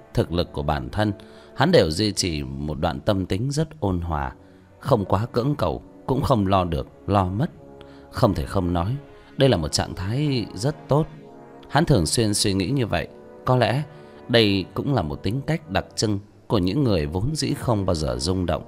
thực lực của bản thân, hắn đều duy trì một đoạn tâm tính rất ôn hòa, không quá cưỡng cầu, cũng không lo được lo mất. Không thể không nói, đây là một trạng thái rất tốt. Hắn thường xuyên suy nghĩ như vậy. Có lẽ đây cũng là một tính cách đặc trưng của những người vốn dĩ không bao giờ rung động.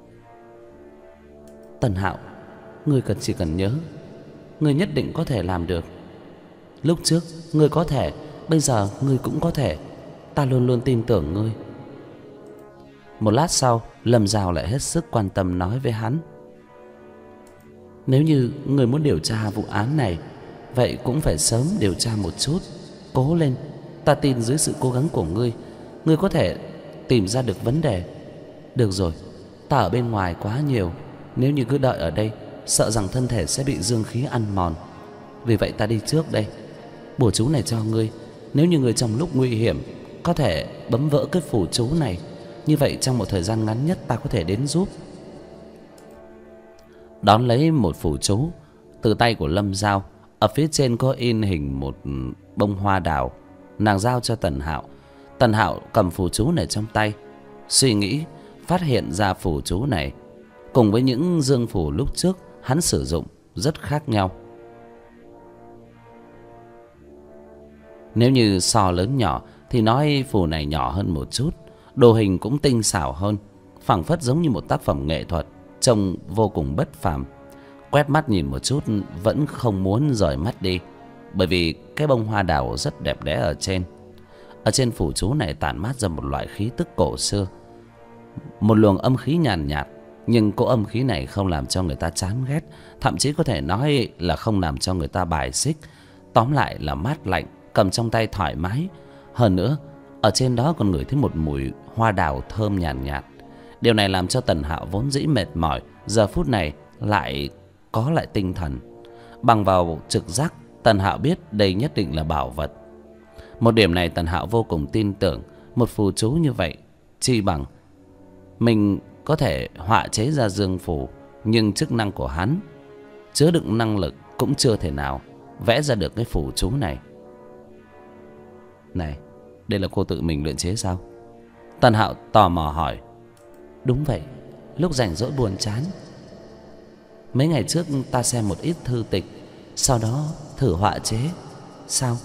Tần Hạo, ngươi chỉ cần nhớ, ngươi nhất định có thể làm được. Lúc trước ngươi có thể, bây giờ ngươi cũng có thể. Ta luôn luôn tin tưởng ngươi. Một lát sau, Lâm Giao lại hết sức quan tâm nói với hắn: nếu như ngươi muốn điều tra vụ án này, vậy cũng phải sớm điều tra một chút. Cố lên, ta tin dưới sự cố gắng của ngươi, ngươi có thể tìm ra được vấn đề. Được rồi, ta ở bên ngoài quá nhiều, nếu như cứ đợi ở đây, sợ rằng thân thể sẽ bị dương khí ăn mòn. Vì vậy ta đi trước đây. Bùa chú này cho ngươi, nếu như ngươi trong lúc nguy hiểm có thể bấm vỡ cái phù chú này, như vậy trong một thời gian ngắn nhất ta có thể đến giúp. Đón lấy một phù chú từ tay của Lâm Giao, ở phía trên có in hình một bông hoa đào. Nàng giao cho Tần Hạo. Tần Hạo cầm phù chú này trong tay, suy nghĩ, phát hiện ra phù chú này cùng với những dương phù lúc trước hắn sử dụng rất khác nhau. Nếu như so lớn nhỏ thì nói phù này nhỏ hơn một chút, đồ hình cũng tinh xảo hơn, phảng phất giống như một tác phẩm nghệ thuật, trông vô cùng bất phàm. Quét mắt nhìn một chút vẫn không muốn rời mắt đi, bởi vì cái bông hoa đào rất đẹp đẽ ở trên. Ở trên phù chú này tản mát ra một loại khí tức cổ xưa, một luồng âm khí nhàn nhạt, nhưng cỗ âm khí này không làm cho người ta chán ghét, thậm chí có thể nói là không làm cho người ta bài xích. Tóm lại là mát lạnh, cầm trong tay thoải mái. Hơn nữa, ở trên đó còn ngửi thấy một mùi hoa đào thơm nhàn nhạt. Điều này làm cho Tần Hạo vốn dĩ mệt mỏi, giờ phút này lại có lại tinh thần. Bằng vào trực giác, Tần Hạo biết đây nhất định là bảo vật. Một điểm này Tần Hạo vô cùng tin tưởng. Một phù chú như vậy, chi bằng mình có thể họa chế ra dương phù, nhưng chức năng của hắn chứa đựng năng lực cũng chưa thể nào vẽ ra được cái phù chú này. Này, đây là cô tự mình luyện chế sao? Tần Hạo tò mò hỏi. Đúng vậy, lúc rảnh rỗi buồn chán, mấy ngày trước ta xem một ít thư tịch, sau đó thử họa chế. Sao?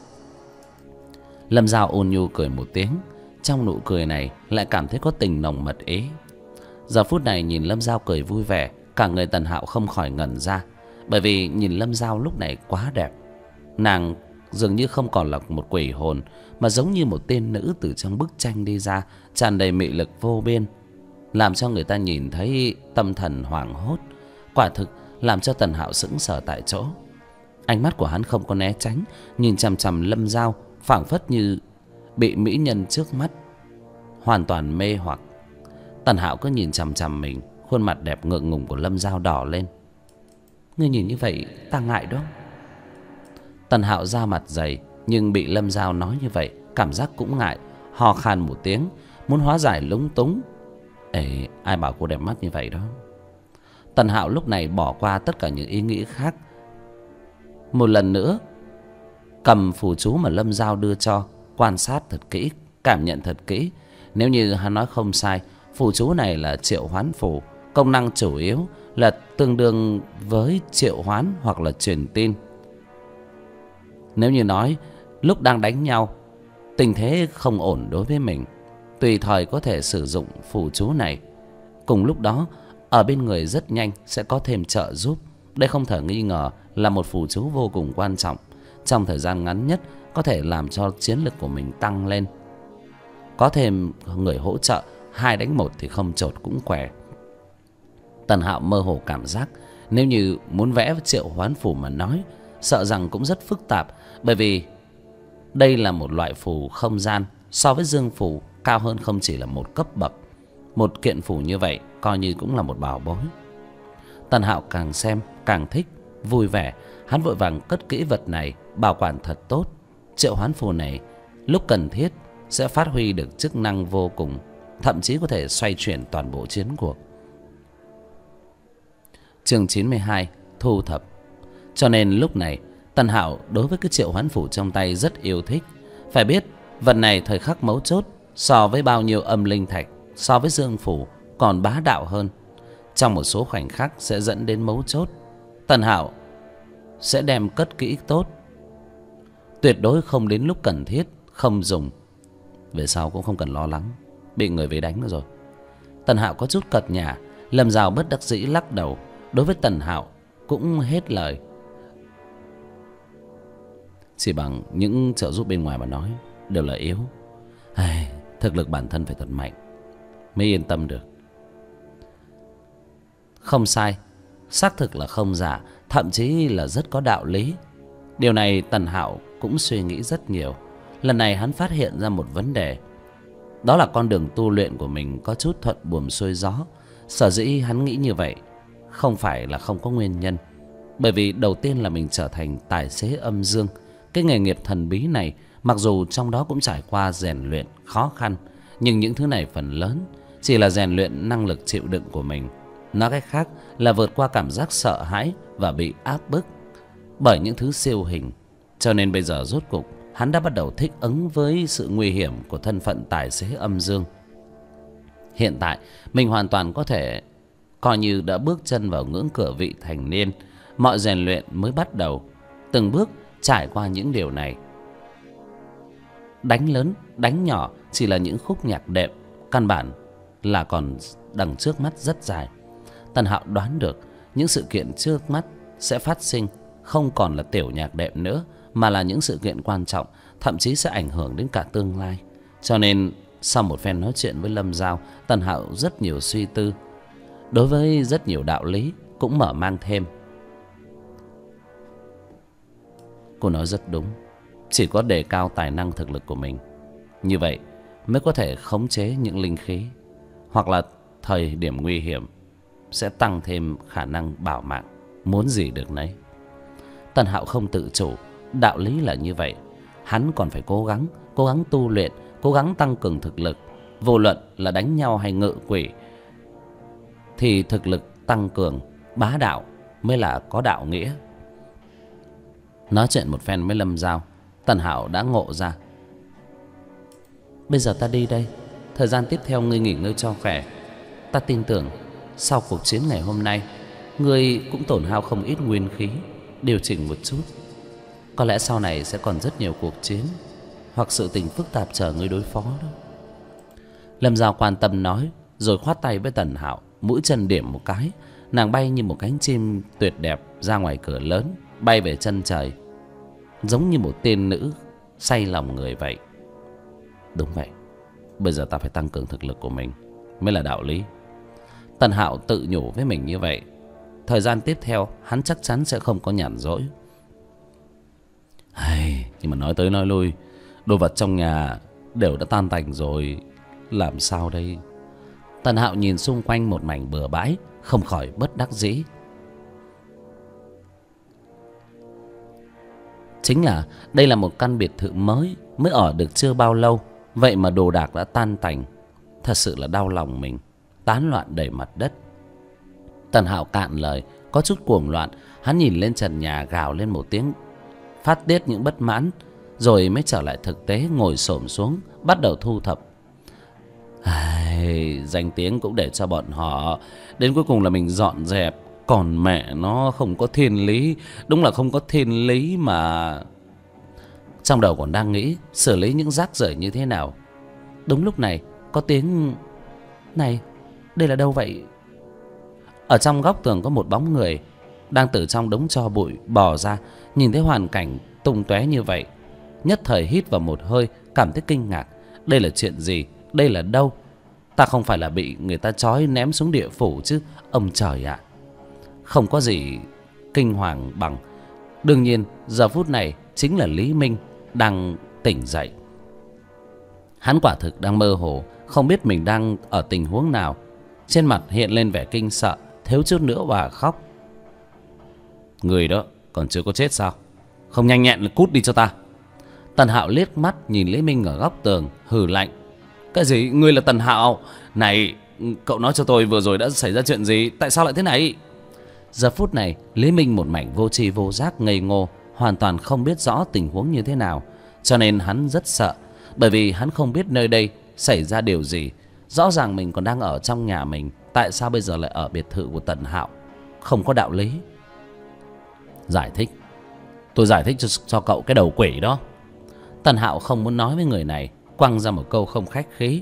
Lâm Giao ôn nhu cười một tiếng, trong nụ cười này lại cảm thấy có tình nồng mật ý. Giờ phút này nhìn Lâm Giao cười vui vẻ, cả người Tần Hạo không khỏi ngẩn ra, bởi vì nhìn Lâm Giao lúc này quá đẹp. Nàng dường như không còn là một quỷ hồn, mà giống như một tiên nữ từ trong bức tranh đi ra, tràn đầy mị lực vô biên, làm cho người ta nhìn thấy tâm thần hoảng hốt. Quả thực làm cho Tần Hạo sững sờ tại chỗ. Ánh mắt của hắn không có né tránh, nhìn chằm chằm Lâm Giao, phảng phất như bị mỹ nhân trước mắt hoàn toàn mê hoặc. Tần Hạo cứ nhìn chằm chằm mình, khuôn mặt đẹp ngượng ngùng của Lâm Giao đỏ lên. Ngươi nhìn như vậy ta ngại đó. Tần Hạo da mặt dày, nhưng bị Lâm Giao nói như vậy, cảm giác cũng ngại, ho khan một tiếng, muốn hóa giải lúng túng. Ê, ai bảo cô đẹp mắt như vậy đó. Tần Hạo lúc này bỏ qua tất cả những ý nghĩ khác, một lần nữa cầm phù chú mà Lâm Giao đưa cho, quan sát thật kỹ, cảm nhận thật kỹ. Nếu như hắn nói không sai, phù chú này là triệu hoán phù, công năng chủ yếu là tương đương với triệu hoán hoặc là truyền tin. Nếu như nói lúc đang đánh nhau, tình thế không ổn đối với mình, tùy thời có thể sử dụng phù chú này. Cùng lúc đó, ở bên người rất nhanh sẽ có thêm trợ giúp. Đây không thể nghi ngờ là một phù chú vô cùng quan trọng. Trong thời gian ngắn nhất có thể làm cho chiến lực của mình tăng lên. Có thêm người hỗ trợ, 2 đánh 1 thì không chột cũng què. Tần Hạo mơ hồ cảm giác nếu như muốn vẽ triệu hoán phù mà nói, sợ rằng cũng rất phức tạp, bởi vì đây là một loại phù không gian, so với dương phù cao hơn không chỉ là một cấp bậc. Một kiện phù như vậy coi như cũng là một bảo bối. Tần Hạo càng xem càng thích, vui vẻ. Hắn vội vàng cất kỹ vật này, bảo quản thật tốt. Triệu hoán phù này lúc cần thiết sẽ phát huy được chức năng vô cùng, thậm chí có thể xoay chuyển toàn bộ chiến cuộc. Chương 92, thu thập. Cho nên lúc này Tần Hạo đối với cái triệu hoán phù trong tay rất yêu thích. Phải biết vật này thời khắc mấu chốt so với bao nhiêu âm linh thạch, so với dương phủ còn bá đạo hơn. Trong một số khoảnh khắc sẽ dẫn đến mấu chốt, Tần Hạo sẽ đem cất kỹ tốt, tuyệt đối không đến lúc cần thiết không dùng. Về sau cũng không cần lo lắng bị người về đánh nữa rồi. Tần Hạo có chút cật nhả. Lâm Dao bất đắc dĩ lắc đầu. Đối với Tần Hạo cũng hết lời. Chỉ bằng những trợ giúp bên ngoài mà nói đều là yếu. Thực lực bản thân phải thật mạnh mới yên tâm được. Không sai, xác thực là không giả, thậm chí là rất có đạo lý. Điều này Tần Hạo cũng suy nghĩ rất nhiều. Lần này hắn phát hiện ra một vấn đề. Đó là con đường tu luyện của mình có chút thuận buồm xuôi gió. Sở dĩ hắn nghĩ như vậy không phải là không có nguyên nhân. Bởi vì đầu tiên là mình trở thành tài xế âm dương. Cái nghề nghiệp thần bí này, mặc dù trong đó cũng trải qua rèn luyện khó khăn, nhưng những thứ này phần lớn chỉ là rèn luyện năng lực chịu đựng của mình. Nói cách khác là vượt qua cảm giác sợ hãi và bị áp bức bởi những thứ siêu hình. Cho nên bây giờ rốt cục hắn đã bắt đầu thích ứng với sự nguy hiểm của thân phận tài xế âm dương. Hiện tại mình hoàn toàn có thể coi như đã bước chân vào ngưỡng cửa vị thành niên. Mọi rèn luyện mới bắt đầu, từng bước trải qua những điều này. Đánh lớn, đánh nhỏ chỉ là những khúc nhạc đệm, căn bản là còn đằng trước mắt rất dài. Tần Hạo đoán được những sự kiện trước mắt sẽ phát sinh không còn là tiểu nhạc đệm nữa, mà là những sự kiện quan trọng, thậm chí sẽ ảnh hưởng đến cả tương lai. Cho nên sau một phen nói chuyện với Lâm Dao, Tần Hạo rất nhiều suy tư. Đối với rất nhiều đạo lý cũng mở mang thêm. Cô nói rất đúng. Chỉ có đề cao tài năng thực lực của mình, như vậy mới có thể khống chế những linh khí, hoặc là thời điểm nguy hiểm sẽ tăng thêm khả năng bảo mạng, muốn gì được nấy. Tần Hạo không tự chủ. Đạo lý là như vậy. Hắn còn phải cố gắng tu luyện, cố gắng tăng cường thực lực. Vô luận là đánh nhau hay ngự quỷ thì thực lực tăng cường, bá đạo mới là có đạo nghĩa. Nói chuyện một phen với Lâm Dao, Tần Hạo đã ngộ ra. Bây giờ ta đi đây, thời gian tiếp theo ngươi nghỉ ngơi cho khỏe. Ta tin tưởng sau cuộc chiến ngày hôm nay, ngươi cũng tổn hao không ít nguyên khí. Điều chỉnh một chút, có lẽ sau này sẽ còn rất nhiều cuộc chiến hoặc sự tình phức tạp chờ ngươi đối phó đó. Lâm Dao quan tâm nói, rồi khoát tay với Tần Hạo, mũi chân điểm một cái, nàng bay như một cánh chim tuyệt đẹp ra ngoài cửa lớn, bay về chân trời, giống như một tiên nữ say lòng người vậy. Đúng vậy, bây giờ ta phải tăng cường thực lực của mình mới là đạo lý. Tần Hạo tự nhủ với mình như vậy. Thời gian tiếp theo hắn chắc chắn sẽ không có nhàn rỗi. Nhưng mà nói tới nói lui, đồ vật trong nhà đều đã tan tành rồi, làm sao đây? Tần Hạo nhìn xung quanh một mảnh bừa bãi, không khỏi bất đắc dĩ. Chính là đây là một căn biệt thự mới ở được chưa bao lâu, vậy mà đồ đạc đã tan tành. Thật sự là đau lòng mình, tán loạn đầy mặt đất. Tần Hạo cạn lời, có chút cuồng loạn. Hắn nhìn lên trần nhà gào lên một tiếng, phát tiết những bất mãn, rồi mới trở lại thực tế, ngồi xổm xuống bắt đầu thu thập. Danh tiếng cũng để cho bọn họ, đến cuối cùng là mình dọn dẹp. Còn mẹ nó không có thiên lý, đúng là không có thiên lý mà. Trong đầu còn đang nghĩ xử lý những rác rưởi như thế nào. Đúng lúc này có tiếng: này, đây là đâu vậy? Ở trong góc tường có một bóng người đang từ trong đống tro bụi bò ra. Nhìn thấy hoàn cảnh tung tóe như vậy, nhất thời hít vào một hơi, cảm thấy kinh ngạc. Đây là chuyện gì? Đây là đâu? Ta không phải là bị người ta trói ném xuống địa phủ chứ? Ông trời ạ! Không có gì kinh hoàng bằng. Đương nhiên giờ phút này chính là Lý Minh đang tỉnh dậy. Hắn quả thực đang mơ hồ, không biết mình đang ở tình huống nào. Trên mặt hiện lên vẻ kinh sợ, thiếu chút nữa và khóc. Người đó còn chưa có chết sao? Không nhanh nhẹn là cút đi cho ta. Tần Hạo liếc mắt nhìn Lý Minh ở góc tường, hừ lạnh. Cái gì? Ngươi là Tần Hạo? Này, cậu nói cho tôi vừa rồi đã xảy ra chuyện gì? Tại sao lại thế này? Giờ phút này Lý Minh một mảnh vô tri vô giác, ngây ngô, hoàn toàn không biết rõ tình huống như thế nào. Cho nên hắn rất sợ, bởi vì hắn không biết nơi đây xảy ra điều gì? Rõ ràng mình còn đang ở trong nhà mình, tại sao bây giờ lại ở biệt thự của Tần Hạo? Không có đạo lý. Giải thích. Tôi giải thích cho cậu cái đầu quỷ đó. Tần Hạo không muốn nói với người này, quăng ra một câu không khách khí.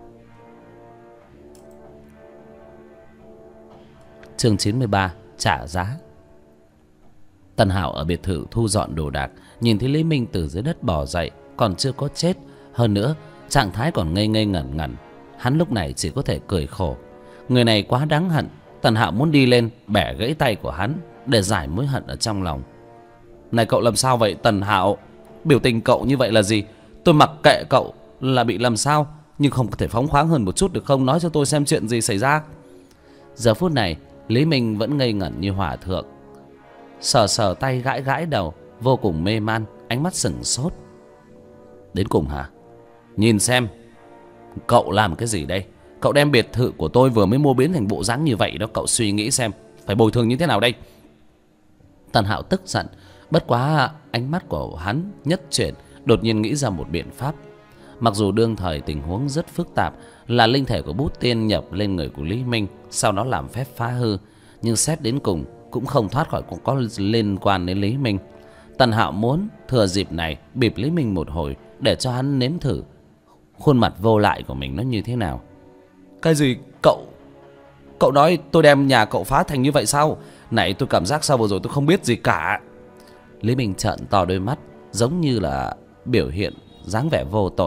Chương 93 trả giá. Tần Hạo ở biệt thự thu dọn đồ đạc, nhìn thấy Lý Minh từ dưới đất bò dậy, còn chưa có chết. Hơn nữa trạng thái còn ngây ngây ngẩn ngẩn. Hắn lúc này chỉ có thể cười khổ. Người này quá đáng hận. Tần Hạo muốn đi lên bẻ gãy tay của hắn để giải mối hận ở trong lòng. Này cậu làm sao vậy Tần Hạo? Biểu tình cậu như vậy là gì? Tôi mặc kệ cậu là bị làm sao, nhưng không thể phóng khoáng hơn một chút được không? Nói cho tôi xem chuyện gì xảy ra. Giờ phút này Lý Minh vẫn ngây ngẩn như hòa thượng, sờ sờ tay gãi gãi đầu, vô cùng mê man, ánh mắt sửng sốt. Đến cùng hả? Nhìn xem cậu làm cái gì đây? Cậu đem biệt thự của tôi vừa mới mua biến thành bộ dáng như vậy đó. Cậu suy nghĩ xem phải bồi thường như thế nào đây? Tần Hạo tức giận. Bất quá ánh mắt của hắn nhất chuyển, đột nhiên nghĩ ra một biện pháp. Mặc dù đương thời tình huống rất phức tạp, là linh thể của bút tiên nhập lên người của Lý Minh, sau đó làm phép phá hư, nhưng xét đến cùng cũng không thoát khỏi cũng có liên quan đến Lý Minh. Tần Hạo muốn thừa dịp này bịp Lý Minh một hồi, để cho hắn nếm thử khuôn mặt vô lại của mình nó như thế nào. Cái gì? Cậu nói tôi đem nhà cậu phá thành như vậy sao? Này, tôi cảm giác sao vừa rồi tôi không biết gì cả. Lý Minh trợn to đôi mắt, giống như là biểu hiện dáng vẻ vô tội.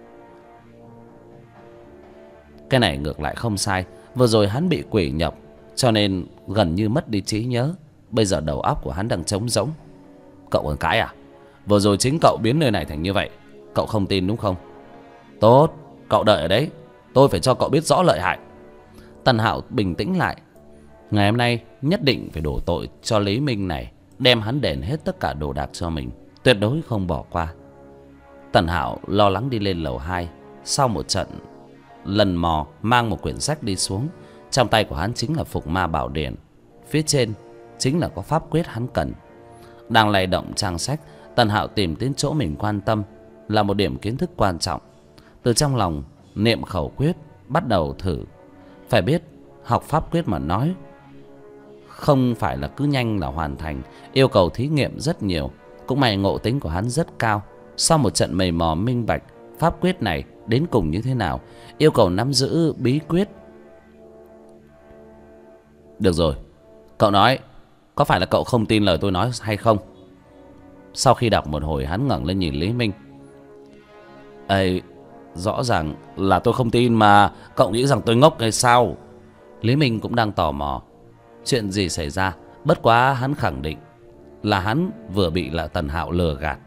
Cái này ngược lại không sai. Vừa rồi hắn bị quỷ nhập, cho nên gần như mất đi trí nhớ. Bây giờ đầu óc của hắn đang trống rỗng. Cậu còn cãi à? Vừa rồi chính cậu biến nơi này thành như vậy. Cậu không tin đúng không? Tốt, cậu đợi ở đấy, tôi phải cho cậu biết rõ lợi hại. Tần Hạo bình tĩnh lại. Ngày hôm nay nhất định phải đổ tội cho Lý Minh này, đem hắn đền hết tất cả đồ đạc cho mình, tuyệt đối không bỏ qua. Tần Hạo lo lắng đi lên lầu 2. Sau một trận lần mò, mang một quyển sách đi xuống. Trong tay của hắn chính là Phục Ma Bảo Điển, phía trên chính là có pháp quyết hắn cần. Đang lay động trang sách, Tần Hạo tìm đến chỗ mình quan tâm, là một điểm kiến thức quan trọng. Từ trong lòng niệm khẩu quyết, bắt đầu thử. Phải biết học pháp quyết mà nói, không phải là cứ nhanh là hoàn thành, yêu cầu thí nghiệm rất nhiều. Cũng may ngộ tính của hắn rất cao. Sau một trận mày mò minh bạch pháp quyết này đến cùng như thế nào, yêu cầu nắm giữ bí quyết. Được rồi, cậu nói, có phải là cậu không tin lời tôi nói hay không? Sau khi đọc một hồi, hắn ngẩng lên nhìn Lý Minh. Ê, rõ ràng là tôi không tin mà, cậu nghĩ rằng tôi ngốc hay sao? Lý Minh cũng đang tò mò chuyện gì xảy ra. Bất quá hắn khẳng định là hắn vừa bị là Tần Hạo lừa gạt.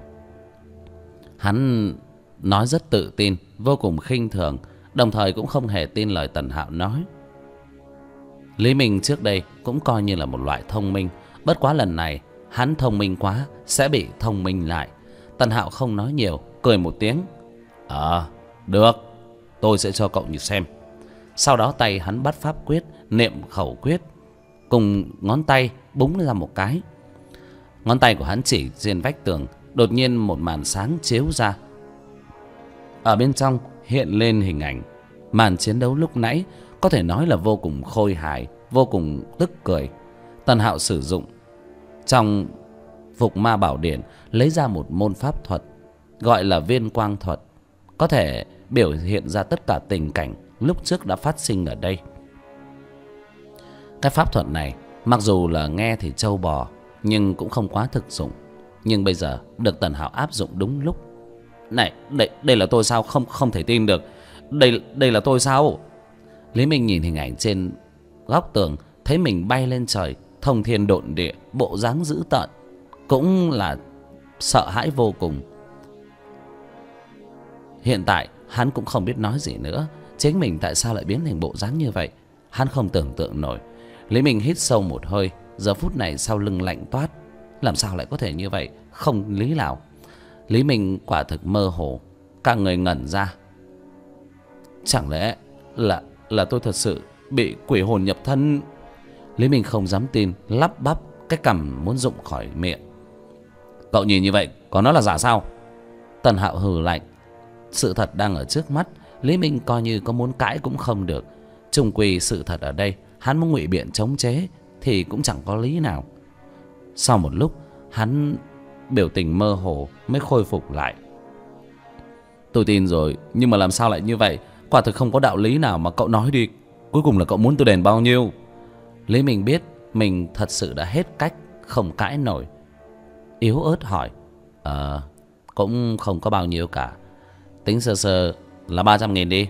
Hắn nói rất tự tin, vô cùng khinh thường, đồng thời cũng không hề tin lời Tần Hạo nói. Lý Minh trước đây cũng coi như là một loại thông minh, bất quá lần này hắn thông minh quá, sẽ bị thông minh lại. Tần Hạo không nói nhiều, cười một tiếng. Được, tôi sẽ cho cậu nhìn xem. Sau đó tay hắn bắt pháp quyết, niệm khẩu quyết, cùng ngón tay búng ra một cái. Ngón tay của hắn chỉ trên vách tường, đột nhiên một màn sáng chiếu ra. Ở bên trong hiện lên hình ảnh màn chiến đấu lúc nãy, có thể nói là vô cùng khôi hài, vô cùng tức cười. Tần Hạo sử dụng trong Phục Ma Bảo Điển lấy ra một môn pháp thuật gọi là Viên Quang Thuật, có thể biểu hiện ra tất cả tình cảnh lúc trước đã phát sinh ở đây. Cái pháp thuật này mặc dù là nghe thì trâu bò, nhưng cũng không quá thực dụng. Nhưng bây giờ được Tần Hạo áp dụng đúng lúc. Này, đây là tôi sao? Không thể tin được. Đây là tôi sao? Lý Minh nhìn hình ảnh trên góc tường, thấy mình bay lên trời, thông thiên độn địa, bộ dáng dữ tợn, cũng là sợ hãi vô cùng. Hiện tại hắn cũng không biết nói gì nữa. Chính mình tại sao lại biến thành bộ dáng như vậy, hắn không tưởng tượng nổi. Lý Minh hít sâu một hơi. Giờ phút này sau lưng lạnh toát. Làm sao lại có thể như vậy? Không lý nào. Lý Minh quả thực mơ hồ, cả người ngẩn ra. Chẳng lẽ là tôi thật sự bị quỷ hồn nhập thân? Lý Minh không dám tin, lắp bắp, cái cằm muốn rụng khỏi miệng. Cậu nhìn như vậy, có nó là giả sao? Tần Hạo hừ lạnh. Sự thật đang ở trước mắt. Lý Minh coi như có muốn cãi cũng không được. Chung quy sự thật ở đây, hắn muốn ngụy biện chống chế thì cũng chẳng có lý nào. Sau một lúc, hắn biểu tình mơ hồ mới khôi phục lại. Tôi tin rồi, nhưng mà làm sao lại như vậy? Quả thực không có đạo lý nào mà cậu nói đi. Cuối cùng là cậu muốn tôi đền bao nhiêu? Lý Minh biết mình thật sự đã hết cách, không cãi nổi. Yếu ớt hỏi. Cũng không có bao nhiêu cả. Tính sơ sơ là 300.000 đi.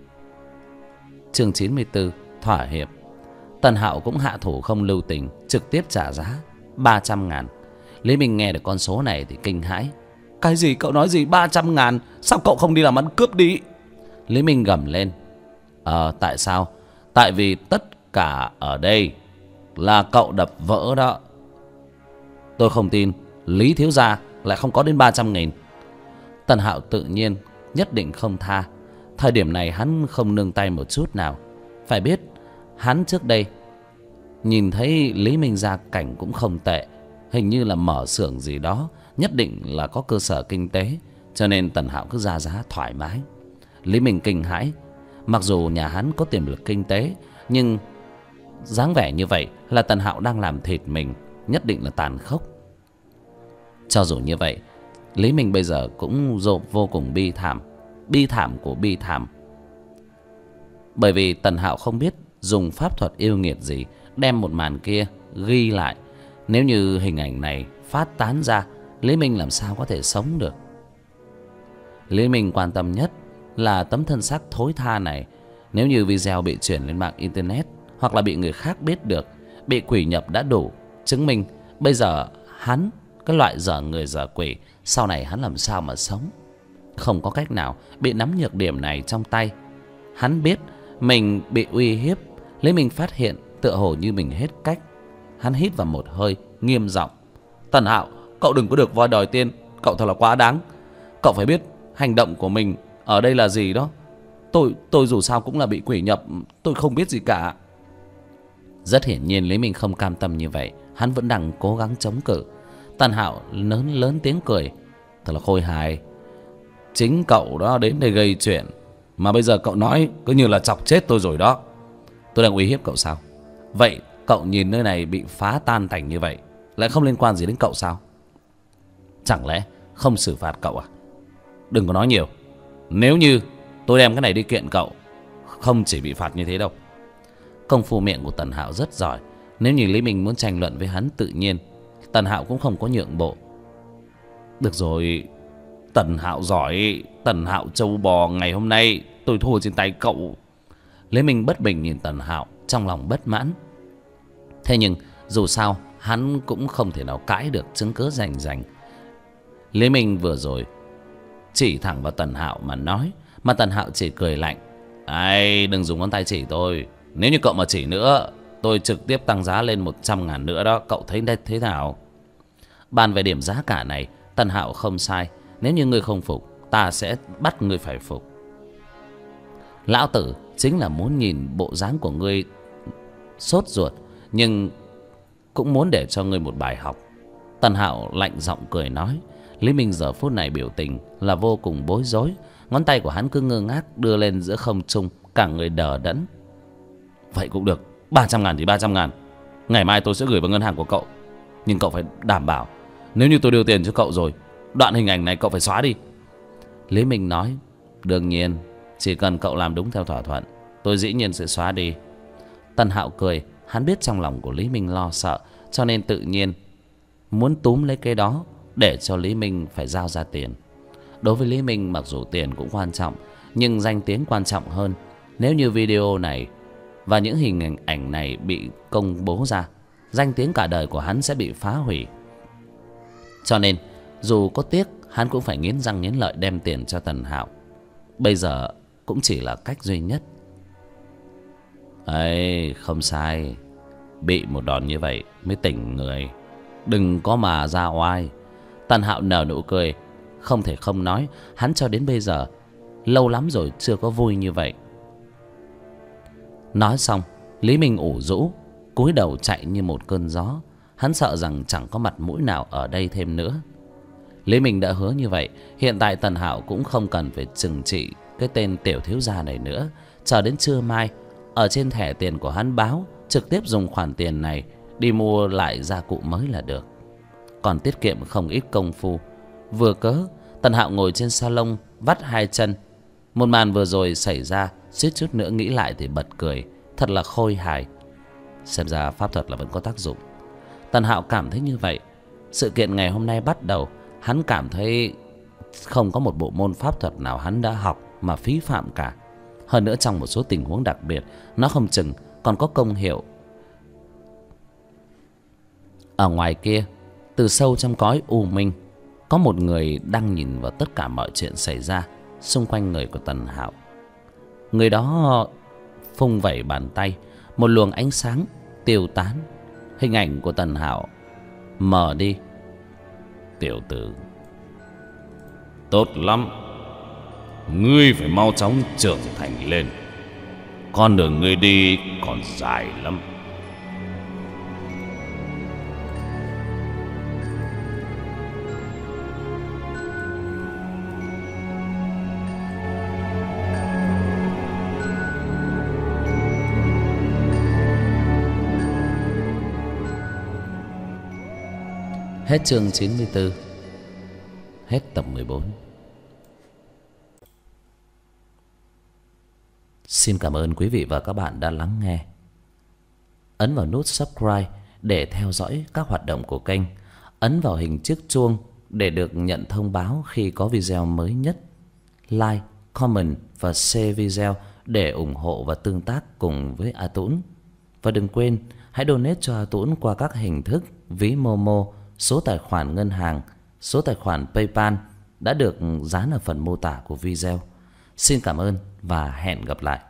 Chương 94 thỏa hiệp. Tần Hạo cũng hạ thủ không lưu tình, trực tiếp trả giá 300.000. Lý Minh nghe được con số này thì kinh hãi. Cái gì? Cậu nói gì? 300.000? Sao cậu không đi làm ăn cướp đi? Lý Minh gầm lên. Tại sao? Tại vì tất cả ở đây là cậu đập vỡ đó. Tôi không tin Lý thiếu gia lại không có đến 300.000. Tần Hạo tự nhiên nhất định không tha. Thời điểm này hắn không nương tay một chút nào. Phải biết hắn trước đây nhìn thấy Lý Minh gia cảnh cũng không tệ, hình như là mở xưởng gì đó, nhất định là có cơ sở kinh tế, cho nên Tần Hạo cứ ra giá thoải mái. Lý Minh kinh hãi. Mặc dù nhà hắn có tiềm lực kinh tế, nhưng dáng vẻ như vậy là Tần Hạo đang làm thịt mình, nhất định là tàn khốc. Cho dù như vậy, Lý Minh bây giờ cũng vô cùng bi thảm. Bi thảm của bi thảm. Bởi vì Tần Hạo không biết dùng pháp thuật yêu nghiệt gì đem một màn kia ghi lại. Nếu như hình ảnh này phát tán ra, Lý Minh làm sao có thể sống được. Lý Minh quan tâm nhất là tấm thân xác thối tha này. Nếu như video bị chuyển lên mạng internet, hoặc là bị người khác biết được, bị quỷ nhập đã đủ chứng minh bây giờ hắn, cái loại dở người dở quỷ, sau này hắn làm sao mà sống. Không có cách nào, bị nắm nhược điểm này trong tay. Hắn biết mình bị uy hiếp. Lý Minh phát hiện tựa hồ như mình hết cách. Hắn hít vào một hơi, nghiêm giọng. Tần Hạo, cậu đừng có được voi đòi tiên. Cậu thật là quá đáng. Cậu phải biết hành động của mình ở đây là gì đó. Tôi dù sao cũng là bị quỷ nhập, tôi không biết gì cả. Rất hiển nhiên Lý Minh không cam tâm như vậy. Hắn vẫn đang cố gắng chống cự. Tần Hạo lớn tiếng cười. Thật là khôi hài. Chính cậu đó đến đây gây chuyện, mà bây giờ cậu nói cứ như là chọc chết tôi rồi đó. Tôi đang uy hiếp cậu sao? Vậy cậu nhìn nơi này bị phá tan tành như vậy, lại không liên quan gì đến cậu sao? Chẳng lẽ không xử phạt cậu à? Đừng có nói nhiều. Nếu như tôi đem cái này đi kiện cậu, không chỉ bị phạt như thế đâu. Công phu miệng của Tần Hạo rất giỏi. Nếu như Lý Minh muốn tranh luận với hắn, tự nhiên Tần Hạo cũng không có nhượng bộ. Được rồi, Tần Hạo giỏi, Tần Hạo trâu bò, ngày hôm nay tôi thua trên tay cậu. Lý Minh bất bình nhìn Tần Hạo, trong lòng bất mãn. Thế nhưng dù sao hắn cũng không thể nào cãi được chứng cớ rành. Lý Minh vừa rồi chỉ thẳng vào Tần Hạo mà nói, mà Tần Hạo chỉ cười lạnh. Ai, đừng dùng ngón tay chỉ tôi. Nếu như cậu mà chỉ nữa, tôi trực tiếp tăng giá lên 100.000 nữa đó. Cậu thấy thế nào? Bàn về điểm giá cả này, Tần Hạo không sai. Nếu như ngươi không phục, ta sẽ bắt ngươi phải phục. Lão tử chính là muốn nhìn bộ dáng của ngươi sốt ruột, nhưng cũng muốn để cho ngươi một bài học. Tần Hạo lạnh giọng cười nói. Lý Minh giờ phút này biểu tình là vô cùng bối rối. Ngón tay của hắn cứ ngơ ngác đưa lên giữa không trung, cả người đờ đẫn. Vậy cũng được, 300.000 thì 300.000. Ngày mai tôi sẽ gửi vào ngân hàng của cậu. Nhưng cậu phải đảm bảo, nếu như tôi đưa tiền cho cậu rồi, đoạn hình ảnh này cậu phải xóa đi. Lý Minh nói. Đương nhiên, chỉ cần cậu làm đúng theo thỏa thuận, tôi dĩ nhiên sẽ xóa đi. Tần Hạo cười. Hắn biết trong lòng của Lý Minh lo sợ, cho nên tự nhiên muốn túm lấy cái đó để cho Lý Minh phải giao ra tiền. Đối với Lý Minh, mặc dù tiền cũng quan trọng, nhưng danh tiếng quan trọng hơn. Nếu như video này và những hình ảnh này bị công bố ra, danh tiếng cả đời của hắn sẽ bị phá hủy. Cho nên dù có tiếc, hắn cũng phải nghiến răng nghiến lợi đem tiền cho Tần Hạo. Bây giờ cũng chỉ là cách duy nhất. Ấy, không sai. Bị một đòn như vậy mới tỉnh người. Đừng có mà ra oai. Tần Hạo nở nụ cười. Không thể không nói, hắn cho đến bây giờ lâu lắm rồi chưa có vui như vậy. Nói xong, Lý Minh ủ rũ, cúi đầu chạy như một cơn gió. Hắn sợ rằng chẳng có mặt mũi nào ở đây thêm nữa. Lý Minh đã hứa như vậy, hiện tại Tần Hạo cũng không cần phải trừng trị cái tên tiểu thiếu gia này nữa. Chờ đến trưa mai, ở trên thẻ tiền của hắn báo, trực tiếp dùng khoản tiền này đi mua lại gia cụ mới là được. Còn tiết kiệm không ít công phu. Vừa cớ Tần Hạo ngồi trên salon vắt hai chân. Một màn vừa rồi xảy ra, suýt chút nữa nghĩ lại thì bật cười. Thật là khôi hài. Xem ra pháp thuật là vẫn có tác dụng. Tần Hạo cảm thấy như vậy. Sự kiện ngày hôm nay bắt đầu, hắn cảm thấy không có một bộ môn pháp thuật nào hắn đã học mà phí phạm cả. Hơn nữa trong một số tình huống đặc biệt, nó không chừng còn có công hiệu. Ở ngoài kia, từ sâu trong cõi u minh, có một người đang nhìn vào tất cả mọi chuyện xảy ra xung quanh người của Tần Hạo. Người đó phung vẩy bàn tay, một luồng ánh sáng tiêu tán. Hình ảnh của Tần Hạo mờ đi. Tiểu tử, tốt lắm, ngươi phải mau chóng trưởng thành lên. Con đường ngươi đi còn dài lắm. Hết chương 94. Hết tập 14. Xin cảm ơn quý vị và các bạn đã lắng nghe. Ấn vào nút subscribe để theo dõi các hoạt động của kênh. Ấn vào hình chiếc chuông để được nhận thông báo khi có video mới nhất. Like, comment và share video để ủng hộ và tương tác cùng với A Tũng. Và đừng quên hãy donate cho A Tũng qua các hình thức ví Momo, số tài khoản ngân hàng, số tài khoản PayPal đã được dán ở phần mô tả của video. Xin cảm ơn và hẹn gặp lại.